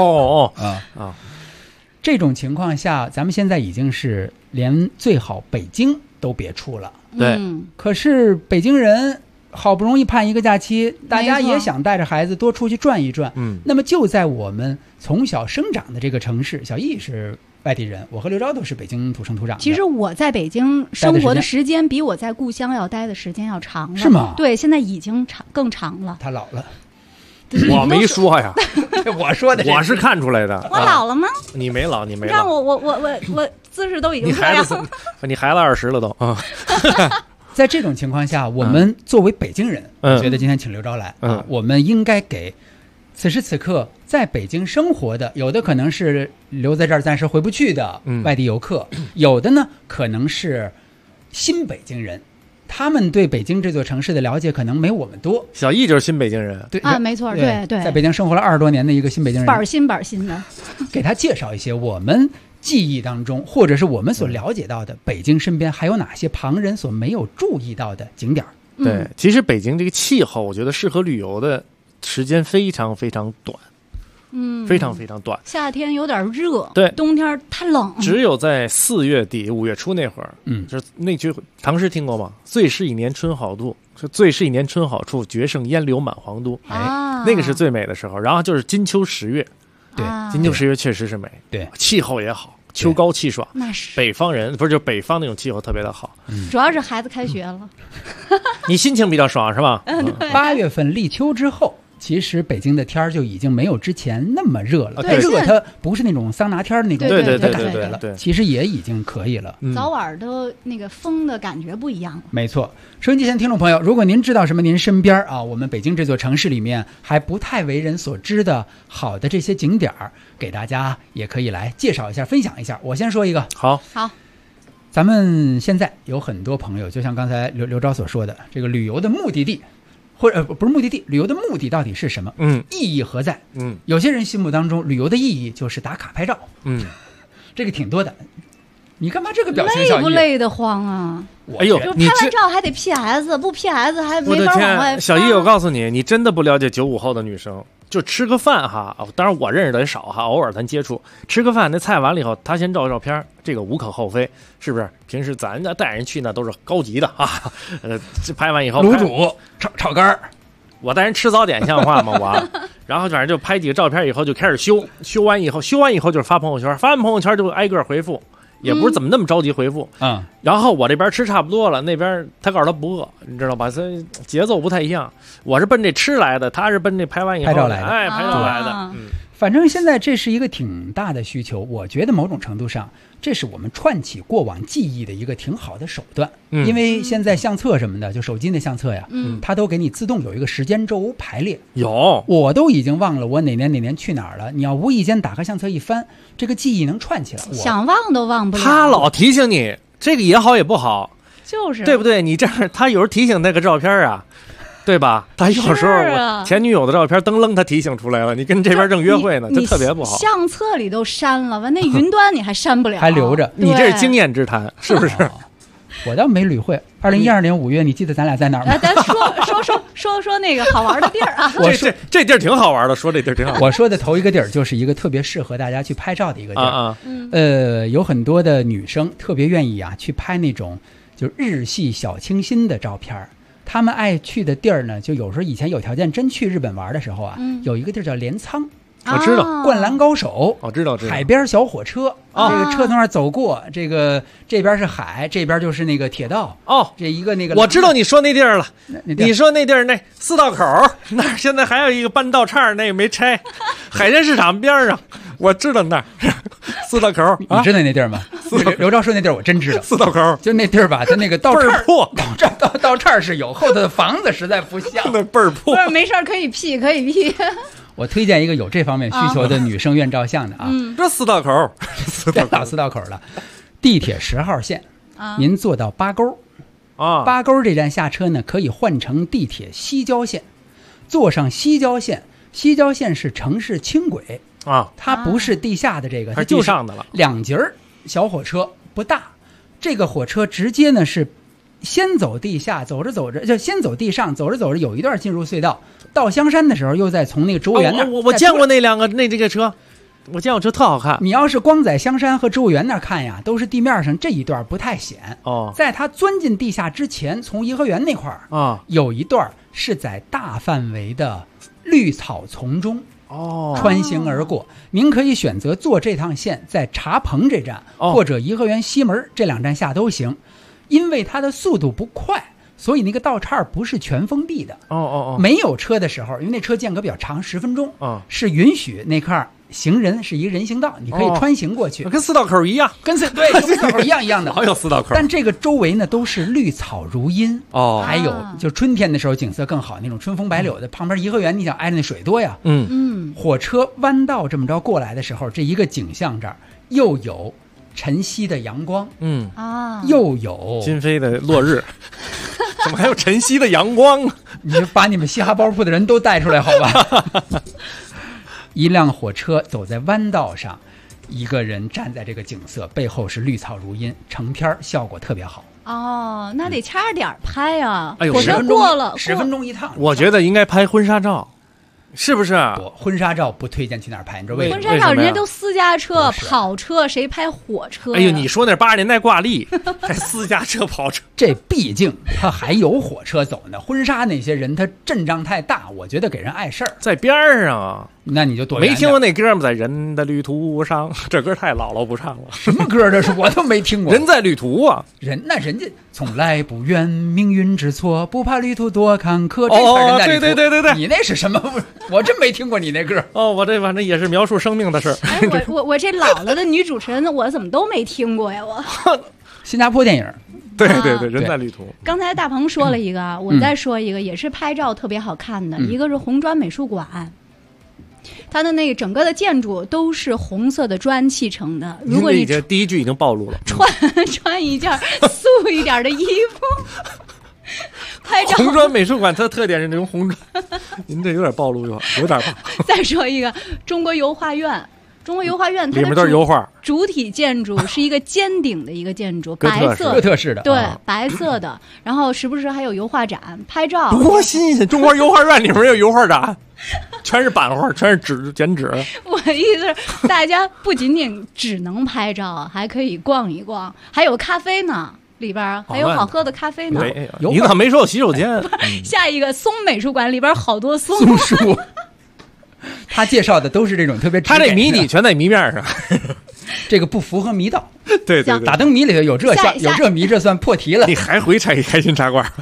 这种情况下，咱们现在已经是连最好北京都别出了。 对， 可是北京人好不容易盼一个假期，大家也想带着孩子多出去转一转。那么就在我们从小生长的这个城市，小易是外地人，我和刘钊都是北京土生土长的。 其实我在北京生活的时间比我在故乡要待的时间要长了。 是吗？ 对，现在已经更长了。 他老了。 我没说呀， 我说的， 我是看出来的。 我老了吗？ 你没老，你没老。 让我姿势都已经这样。 你孩子20了都啊。 在这种情况下，我们作为北京人，我觉得今天请刘钊来我们应该给此时此刻在北京生活的，有的可能是留在这儿暂时回不去的外地游客，有的呢可能是新北京人。他们对北京这座城市的了解可能没我们多。 小易就是新北京人， 对啊，没错，对， 在北京生活了20多年的一个新北京人， 板新的， 给他介绍一些我们记忆当中，或者是我们所了解到的北京身边还有哪些旁人所没有注意到的景点。 对，其实北京这个气候，我觉得适合旅游的时间非常非常短。非常非常短， 夏天有点热， 对， 冬天太冷。 只有在4月底5月初那会儿，就是那句唐诗听过吗？最是一年春好度，说最是一年春好处，绝胜烟柳满皇都。那个是最美的时候。然后就是金秋10月， 对， 金秋10月确实是美， 对， 气候也好， 秋高气爽。 那是北方人不是就北方那种气候特别的好， 主要是孩子开学了， 你心情比较爽是吧 ？8月份立秋之后。其实北京的天儿就已经没有之前那么热了，热它不是那种桑拿天那种对感觉了，其实也已经可以了。 早晚的那个风的感觉不一样了。 没错，收音机前听众朋友，如果您知道什么您身边我们北京这座城市里面还不太为人所知的好的这些景点儿，给大家也可以来介绍一下、分享一下。我先说一个， 好， 咱们现在有很多朋友，就像刚才刘钊所说的，这个旅游的目的地。或者不是目的地，旅游的目的到底是什么？意义何在？有些人心目当中，旅游的意义就是打卡拍照。这个挺多的。你干嘛这个表情小？ 累不累得慌啊？ 哎呦， 拍完照还得 PS， 不 PS 还没法往外发。 小姨，我告诉你，你真的不了解95后的女生。就吃个饭哈，当然我认识的也少哈，偶尔咱接触。吃个饭，那菜完了以后，他先照照片，这个无可厚非，是不是？平时咱带人去那都是高级的啊。这拍完以后， 卤煮、炒肝， 我带人吃早点像话吗？我，然后反正就拍几个照片以后就开始修完以后就是发朋友圈，发完朋友圈就挨个回复。也不是怎么那么着急回复，然后我这边吃差不多了，那边他告诉他不饿，你知道吧？这节奏不太一样，我是奔这吃来的，他是奔这拍完以后拍照来的， 拍照来的。 反正现在这是一个挺大的需求，我觉得某种程度上，这是我们串起过往记忆的一个挺好的手段。因为现在相册什么的，就手机那相册呀，它都给你自动有一个时间轴排列。我都已经忘了我哪年去哪儿了。你要无意间打开相册一翻，这个记忆能串起来。 想忘都忘不了。 他老提醒你，这个也好也不好， 就是对不对？你这样，他有时候提醒那个照片啊。对吧？他有时候我前女友的照片噔楞他提醒出来了，你跟这边正约会呢，就特别不好。 相册里都删了，完那云端你还删不了， 还留着。 你这是经验之谈，是不是？ 我倒没捋会。2012年5月，你记得咱俩在哪儿吗？ 咱说那个好玩的地儿啊。 这地儿挺好玩的，说这地儿挺好玩。 我说的头一个地儿就是一个特别适合大家去拍照的一个地儿。有很多的女生特别愿意去拍那种就日系小清新的照片。他们爱去的地儿呢，就有时候以前有条件真去日本玩的时候有一个地儿叫镰仓， 我知道， 灌篮高手， 我知道， 海边小火车，这个车从那儿走过，这边是海，这边就是那个铁道，这一个那个， 我知道你说那地儿了，你说那地儿那4道口那儿现在还有一个半道岔，那个没拆，海鲜市场边上，我知道那儿4道口， 你知道那地儿吗？刘钊说那地儿我真知道 ，4道口就那地儿吧，它那个道岔破， 道岔是有，后头的房子实在不像， 那倍儿破。 不是没事可以 P。 我推荐一个有这方面需求的女生愿照相的这4道口 ，4道口了。地铁10号线，您坐到八沟八沟这站下车呢，可以换乘地铁西郊线，坐上西郊线。西郊线是城市轻轨它不是地下的这个，它地上的了。 2节小火车不大，这个火车直接呢是先走地下，走着就先走地上，走着有一段进入隧道，到香山的时候又再从那个植物园那儿。 我见过那这个车，我见过车特好看。 你要是光在香山和植物园那儿看呀，都是地面上这一段不太显在它钻进地下之前，从颐和园那块儿有一段是在大范围的绿草丛中穿行而过。您可以选择坐这趟线在茶棚这站或者颐和园西门这2站下都行。因为它的速度不快，所以那个道岔不是全封闭的。没有车的时候，因为那车间隔比较长，10分钟是允许那块行人是一个人行道，你可以穿行过去， 跟4道口一样， 跟4道口一样的。 好有4道口， 但这个周围呢都是绿草如茵还有就春天的时候景色更好，那种春风白柳的。旁边颐和园，你想挨着那水多呀。火车弯道这么着过来的时候，这一个景象这儿又有晨曦的阳光，又有金飞的落日，怎么还有晨曦的阳光？ 你就把你们嘻哈包铺的人都带出来好吧？一辆火车走在弯道上，一个人站在这个景色背后是绿草如茵，成片效果特别好。 那得掐着点拍啊！ 哎呦， 火车过了 10分钟一趟。 我觉得应该拍婚纱照。是不是？ 婚纱照不推荐去哪儿拍，你知道为什么？ 婚纱照人家都私家车、跑车，谁拍火车？ 哎呦，你说那是80年代挂历，还私家车、跑车？ 这毕竟他还有火车走呢。婚纱那些人他阵仗太大，我觉得给人碍事儿。 在边上啊， 那你就躲没听过那歌吗？在人的旅途上，这歌太老了，不唱了。 什么歌这是？我都没听过。 人在旅途啊， 人家从来不怨命运之错，不怕旅途多坎坷。 哦，对， 你那是什么？我真没听过你那歌。 哦，我这反正也是描述生命的事。 哎，我这老了的女主持人，我怎么都没听过呀？我新加坡电影。 对，人在旅途。 刚才大鹏说了一个，我再说一个，也是拍照特别好看的，一个是红砖美术馆。它的那个整个的建筑都是红色的砖砌成的。如果你这第一句已经暴露了， 穿一件素一点的衣服拍照。 红砖美术馆它的特点是那种红砖，您这有点暴露，有点吧。 再说一个中国油画院。中国油画院它里面都是油画， 主体建筑是一个尖顶的一个建筑，白色哥特式的， 对，白色的。然后时不时还有油画展，拍照多新鲜！中国油画院里面有油画展，全是版画，全是剪纸。 我的意思是，大家不仅仅只能拍照，还可以逛一逛，还有咖啡呢。里边还有好喝的咖啡呢。 你咋没说有洗手间？ 下一个松美术馆里边好多松树。他介绍的都是这种特别， 他这谜底全在谜面上， 这个不符合谜道。 对， 打灯谜里头有这谜，这算破题了。 你还回开心茶馆？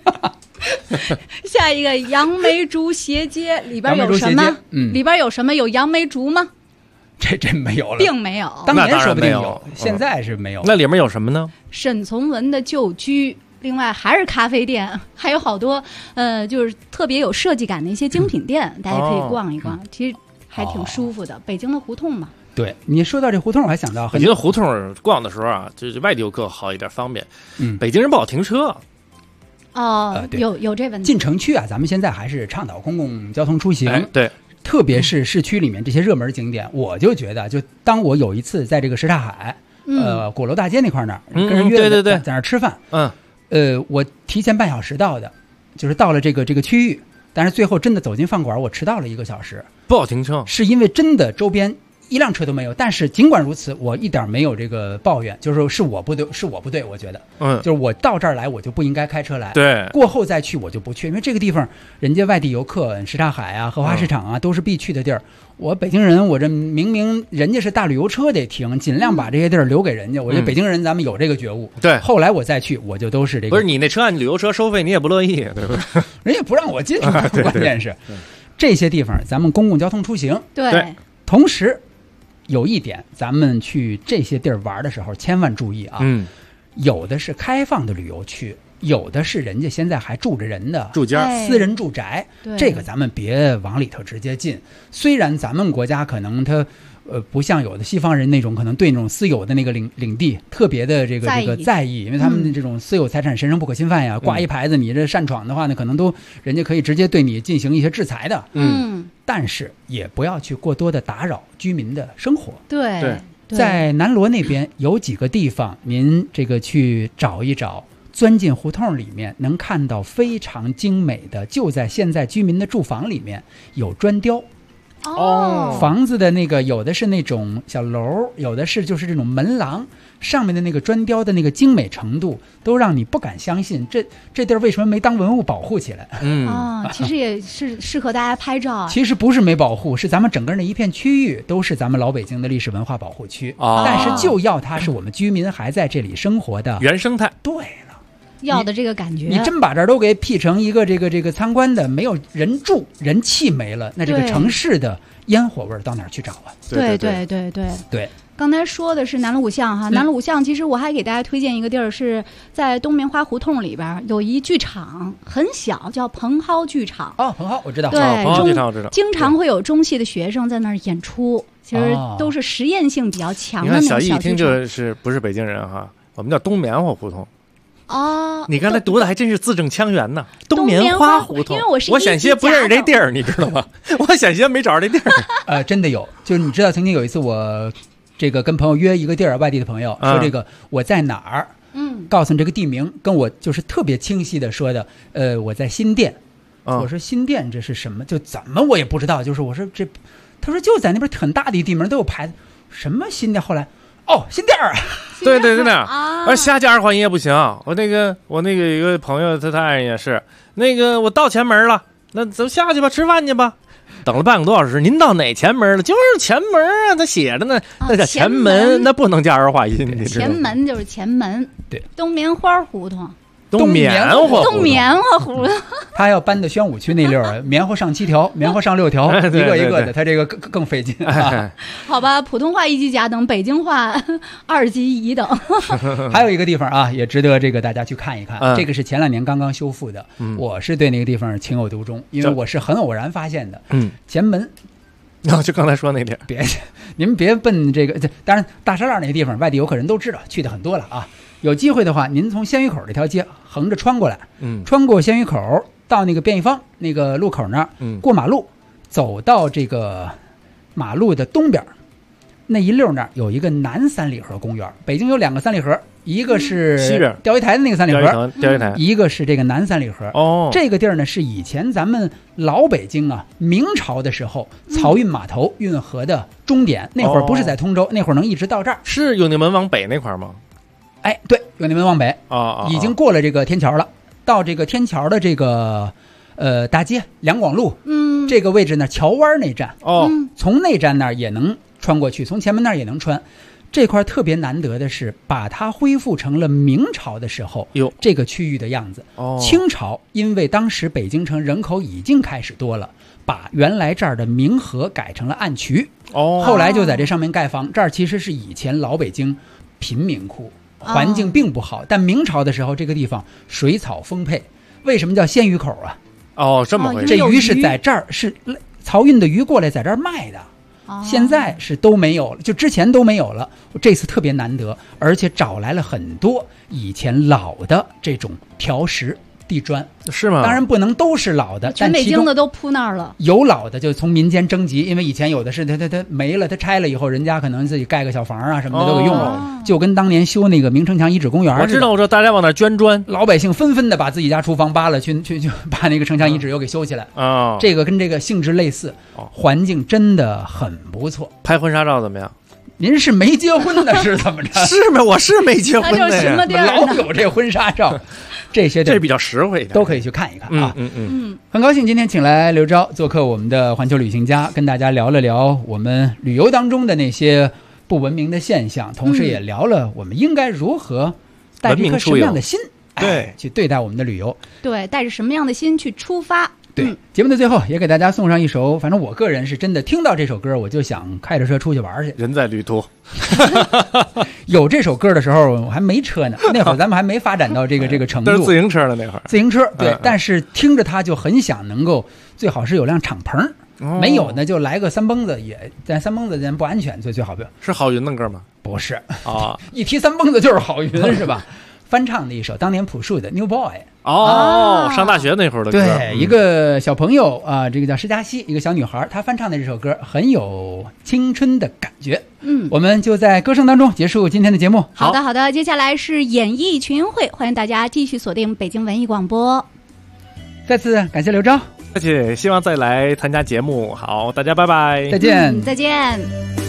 下一个杨梅竹斜街里边有什么？里边有什么？有杨梅竹吗？ 这真没有了， 并没有。 当年说不定有，现在是没有。 那里面有什么呢？ 沈从文的旧居。另外还是咖啡店，还有好多就是特别有设计感的一些精品店，大家可以逛一逛，其实还挺舒服的。北京的胡同嘛， 对，你说到这胡同，我还想到北京的胡同逛的时候啊，就是外地游客好一点方便，北京人不好停车。 有这问题。 进城区啊，咱们现在还是倡导公共交通出行， 对， 特别是市区里面这些热门景点，我就觉得，就当我有一次在这个什刹海，鼓楼大街那块儿跟人约在那儿吃饭，我提前半小时到的，就是到了这个区域，但是最后真的走进饭馆，我迟到了1个小时， 不好停车， 是因为真的周边一辆车都没有。但是尽管如此，我一点没有这个抱怨，就是是我不对，我觉得，就是我到这儿来我就不应该开车来， 对， 过后再去我就不去，因为这个地方人家外地游客什刹海啊、荷花市场啊都是必去的地儿。我北京人，我这明明人家是大旅游车得停，尽量把这些地儿留给人家。我觉得北京人咱们有这个觉悟。 对， 后来我再去，我就都是这个。 不是你那车按旅游车收费，你也不乐意，对不对？ 人家不让我进，关键是这些地方咱们公共交通出行。 对， 同时有一点，咱们去这些地儿玩的时候，千万注意啊。有的是开放的旅游区。有的是人家现在还住着人的住家、 私人住宅，这个咱们别往里头直接进。虽然咱们国家可能它不像有的西方人那种可能对那种私有的那个领地特别的这个在意，因为他们这种私有财产神圣不可侵犯呀，挂一牌子你这擅闯的话呢，可能都人家可以直接对你进行一些制裁的。但是也不要去过多的打扰居民的生活。 对， 在南锣那边有几个地方，您这个去找一找。钻进胡同里面，能看到非常精美的，就在现在居民的住房里面有砖雕。房子的那个有的是那种小楼，有的是就是这种门廊，上面的那个砖雕的那个精美程度，都让你不敢相信，这地儿为什么没当文物保护起来？ 其实也是适合大家拍照。 其实不是没保护，是咱们整个那一片区域都是咱们老北京的历史文化保护区，但是就要它是我们居民还在这里生活的原生态。 对。 要的这个感觉， 你真把这儿都给辟成一个这个参观的，没有人住，人气没了，那这个城市的烟火味到哪儿去找啊？ 对。刚才说的是南锣鼓巷哈，南锣鼓巷其实我还给大家推荐一个地儿，是在东棉花胡同里边有一剧场，很小，叫蓬蒿剧场。 蓬蒿我知道， 对， 蓬蒿剧场我知道， 经常会有中戏的学生在那儿演出，其实都是实验性比较强的那种小剧场。 小艺一听就是不是北京人哈，我们叫东棉花胡同。 你刚才读的还真是字正腔圆呢。东棉花胡同， 因为我险些不认识这地儿，你知道吗？我险些没找着这地儿。真的有，就是你知道，曾经有一次我这个跟朋友约一个地儿，外地的朋友说这个我在哪儿，告诉你这个地名，跟我就是特别清晰的说的，我在新店。我说新店这是什么？就怎么我也不知道，就是我说这，他说就在那边很大的一地名都有牌子，什么新店？后来。新店儿， 对，真的，瞎加二换一也不行。我那个有一个朋友，他爱人也是，那个我到前门了，那咱下去吧，吃饭去吧。 等了半个多小时，您到哪前门了？就是前门啊，他写着呢，那叫前门，那不能加儿化音。 前门就是前门， 对， 东棉花胡同。 东棉花胡同， 他要搬到宣武区那溜儿，棉花上7条，棉花上6条，一个一个的，他这个更费劲啊。 好吧，普通话1级甲等，北京话2级乙等。 还有一个地方啊，也值得这个大家去看一看，这个是前2年刚刚修复的，我是对那个地方情有独钟，因为我是很偶然发现的。前门。 就刚才说那点， 您别奔这个，当然大栅栏那个地方，外地游客人都知道，去的很多了啊。有机会的话，您从鲜鱼口这条街横着穿过来，穿过鲜鱼口到那个便宜坊那个路口那儿，过马路，走到这个马路的东边，那一溜那儿有一个南三里河公园。北京有2个三里河，一个是西边钓鱼台的那个三里河， 钓鱼台， 一个是这个南三里河。这个地儿呢是以前咱们老北京啊，明朝的时候漕运码头运河的终点。那会儿不是在通州，那会儿能一直到这儿。 是永定门往北那块吗？ 哎，对，永定门往北已经过了这个天桥了，到这个天桥的这个大街两广路，这个位置呢，桥湾那站从那站那儿也能穿过去，从前门那儿也能穿。这块特别难得的是，把它恢复成了明朝的时候这个区域的样子。清朝因为当时北京城人口已经开始多了，把原来这儿的明河改成了暗渠，后来就在这上面盖房。这儿其实是以前老北京贫民窟，环境并不好，但明朝的时候这个地方水草丰沛。为什么叫鲜鱼口啊？ 这么回事。 这鱼是在这儿是漕运的鱼过来在这儿卖的。现在是都没有了，就之前都没有了。这次特别难得，而且找来了很多以前老的这种条石地砖， 是吗？ 当然不能都是老的， 全北京的都铺那儿了。 有老的就从民间征集，因为以前有的是他没了，他拆了以后，人家可能自己盖个小房啊什么的都给用了，就跟当年修那个明城墙遗址公园。 我知道，大家往那捐砖， 老百姓纷纷的把自己家厨房扒了去把那个城墙遗址又给修起来啊。这个跟这个性质类似，环境真的很不错。 拍婚纱照怎么样？ 您是没结婚的是怎么着？ 是吗？我是没结婚的呀，老有这婚纱照。这些这比较实惠的， 都可以去看一看啊。很高兴今天请来刘钊做客我们的环球旅行家，跟大家聊了聊我们旅游当中的那些不文明的现象，同时也聊了我们应该如何带着一颗什么样的心，去对待我们的旅游。 对，带着什么样的心去出发。 对，节目的最后也给大家送上一首，反正我个人是真的听到这首歌，我就想开着车出去玩去。 人在旅途， 有这首歌的时候我还没车呢，那会儿咱们还没发展到这个程度， 都是自行车了那会儿。 自行车对，但是听着它就很想能够，最好是有辆敞篷，没有呢就来个三蹦子，但三蹦子咱不安全，所以最好不要。 是郝云的歌吗？ 不是啊，一提三蹦子就是郝云是吧？翻唱的一首当年朴树的《New Boy》 上大学那会儿的歌。 对，一个小朋友啊，这个叫施嘉熙，一个小女孩，她翻唱的这首歌很有青春的感觉。我们就在歌声当中结束今天的节目。 好的，接下来是演艺群英会，欢迎大家继续锁定北京文艺广播。 再次感谢刘钊， 而且希望再来参加节目。好，大家拜拜， 再见， 再见。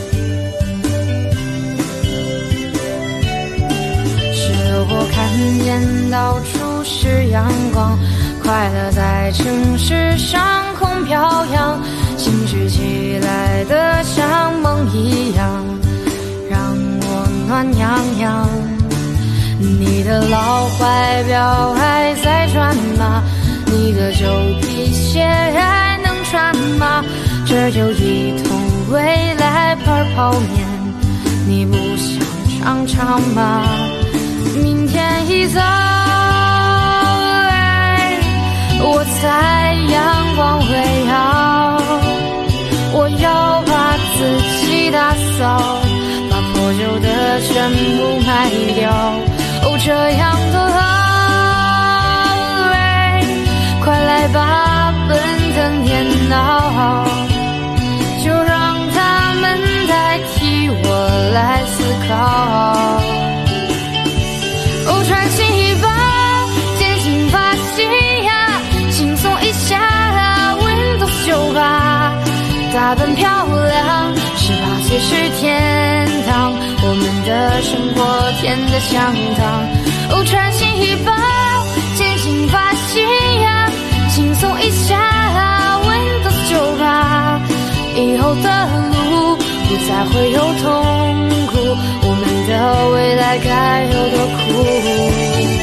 我看见到处是阳光，快乐在城市上空飘扬，兴致起来的像梦一样，让我暖洋洋。你的老怀表还在转吗？你的旧皮鞋还能穿吗？这就一桶未来盘泡面，你不想尝尝吗？明天一早，我在阳光围绕，我要把自己打扫，把破旧的全部卖掉。这样多好，快来吧，奔腾电脑，就让他们代替我来思考。穿新衣包，剪新发型呀，轻松一下Windows 98，打扮漂亮，18岁是天堂，我们的生活甜得像糖。穿新衣包，剪新发型呀，轻松一下Windows 98。 以后的路不再会有痛苦，我们的未来该有多酷。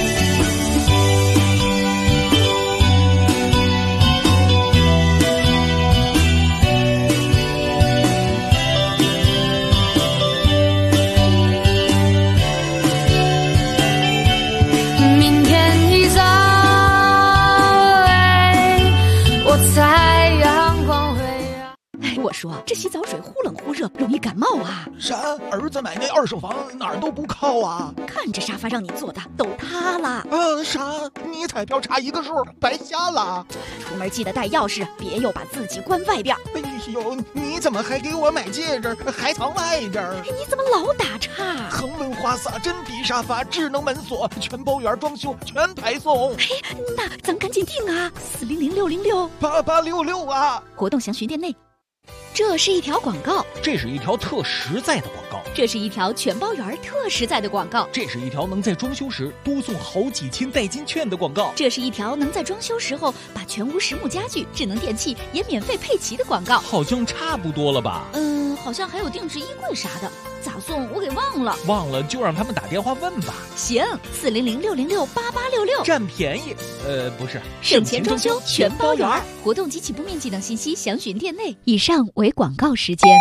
我说这洗澡水忽冷忽热，容易感冒啊！ 啥？儿子买那二手房哪儿都不靠啊！ 看这沙发让你坐的都塌了。 啥？你彩票差一个数，白瞎了。 出门记得带钥匙，别又把自己关外边。 哎呦，你怎么还给我买戒指，还藏外边？ 你怎么老打岔？ 恒润花洒、真皮沙发、智能门锁、全包圆装修，全排送。 那咱赶紧订啊！400-666-8866 啊！ 活动详询店内。这是一条广告， 这是一条特实在的广告， 这是一条全包圆特实在的广告， 这是一条能在装修时多送好几千代金券的广告， 这是一条能在装修时候把全屋实木家具、智能电器也免费配齐的广告。 好像差不多了吧？ 好像还有定制衣柜啥的，咋送我给忘了。 忘了就让他们打电话问吧。 行，400-666-8866， 占便宜。不是， 省钱装修全包圆。活动及起步面积等信息详询店内。以上为广告时间。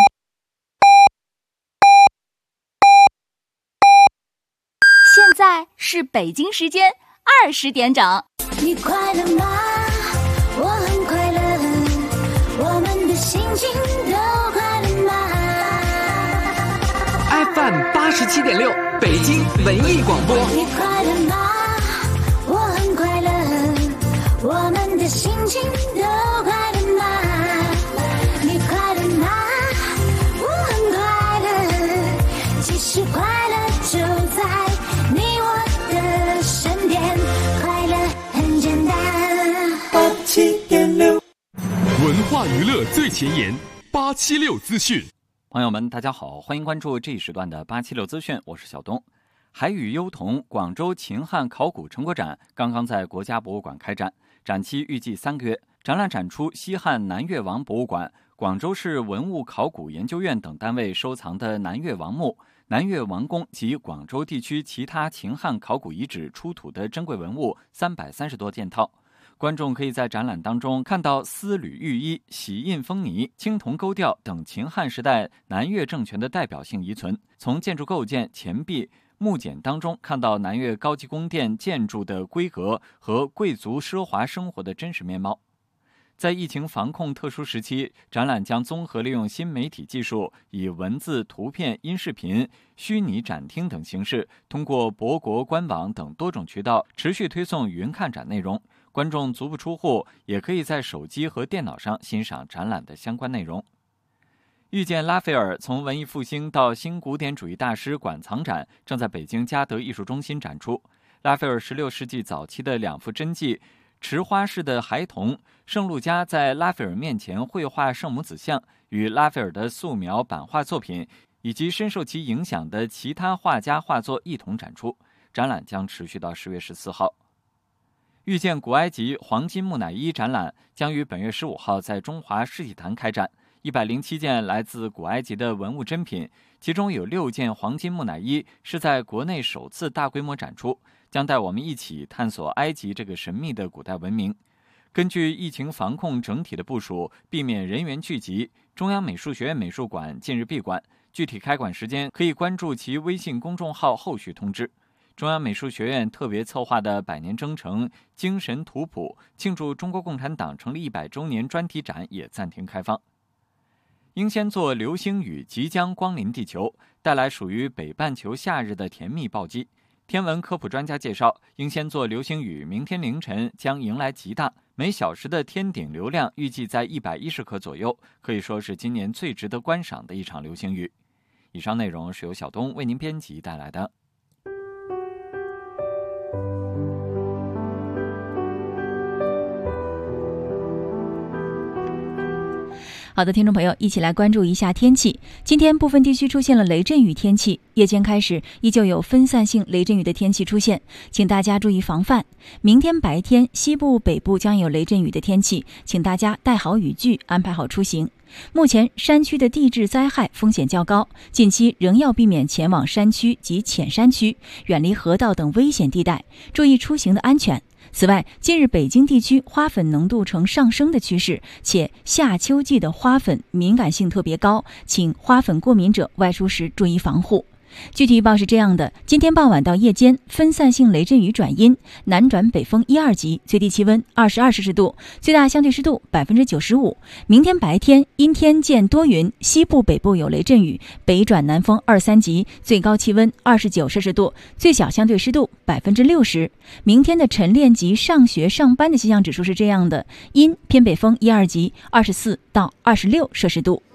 现在是北京时间20点整。 你快乐吗？我很快乐，我们的心情都快乐吗 ？FM 87.6，北京文艺广播。 你快乐吗？我很快乐，我们的心情都快乐吗？你快乐吗？我很快乐，其实快乐就在你我的身边，快乐很简单。87.6， 文化娱乐最前沿，876资讯。 朋友们，大家好，欢迎关注这一时段的876资讯，我是小东。海与幽童广州秦汉考古成果展刚刚在国家博物馆开展，展期预计3个月。展览展出西汉南越王博物馆、广州市文物考古研究院等单位收藏的南越王墓、南越王宫及广州地区其他秦汉考古遗址出土的珍贵文物330多件套。观众可以在展览当中看到丝缕玉衣、玺印封泥、青铜钩吊等秦汉时代南越政权的代表性遗存，从建筑构件、钱币、木简当中看到南越高级宫殿建筑的规格和贵族奢华生活的真实面貌。在疫情防控特殊时期，展览将综合利用新媒体技术，以文字、图片、音视频、虚拟展厅等形式，通过博国官网等多种渠道持续推送云看展内容。观众足不出户，也可以在手机和电脑上欣赏展览的相关内容。遇见拉斐尔从文艺复兴到新古典主义大师馆藏展正在北京嘉德艺术中心展出。拉斐尔16世纪早期的2幅真迹，池花式的孩童，圣路加在拉斐尔面前绘画圣母子像，与拉斐尔的素描版画作品以及深受其影响的其他画家画作一同展出。展览将持续到10月14号。遇见古埃及黄金木乃伊展览将于本月15号在中华世纪坛开展。107件来自古埃及的文物珍品，其中有6件黄金木乃伊是在国内首次大规模展出，将带我们一起探索埃及这个神秘的古代文明。根据疫情防控整体的部署，避免人员聚集，中央美术学院美术馆近日闭馆，具体开馆时间可以关注其微信公众号后续通知。中央美术学院特别策划的百年征程精神图谱庆祝中国共产党成立100周年专题展也暂停开放。英仙座流星雨即将光临地球，带来属于北半球夏日的甜蜜暴击。天文科普专家介绍，英仙座流星雨明天凌晨将迎来极大，每小时的天顶流量预计在110克左右，可以说是今年最值得观赏的一场流星雨。以上内容是由小东为您编辑带来的。 好的，听众朋友，一起来关注一下天气。今天部分地区出现了雷阵雨天气，夜间开始依旧有分散性雷阵雨的天气出现，请大家注意防范。明天白天西部、北部将有雷阵雨的天气，请大家带好雨具，安排好出行。 目前山区的地质灾害风险较高，近期仍要避免前往山区及浅山区，远离河道等危险地带，注意出行的安全。此外，近日北京地区花粉浓度呈上升的趋势，且夏秋季的花粉敏感性特别高，请花粉过敏者外出时注意防护。具体预报是这样的：今天傍晚到夜间，分散性雷阵雨转阴，南转北风1、2级，最低气温22摄氏度，最大相对湿度95%。明天白天阴天见多云，西部北部有雷阵雨，北转南风2、3级，最高气温29摄氏度，最小相对湿度60%。明天的晨练及上学上班的气象指数是这样的：阴偏北风1、2级，24到26摄氏度。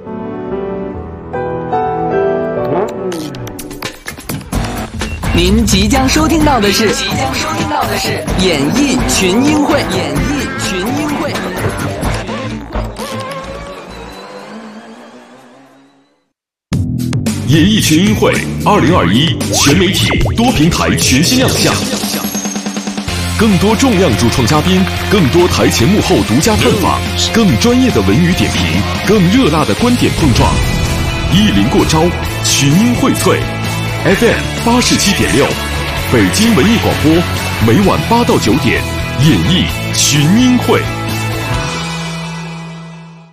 您即将收听到的是演艺群英会。 演艺群英会2021全媒体多平台全新亮相，更多重量主创嘉宾，更多台前幕后独家探访，更专业的文娱点评，更热辣的观点碰撞。一零过招，群英荟萃。FM 87.6，北京文艺广播，每晚8到9点，演艺群英会。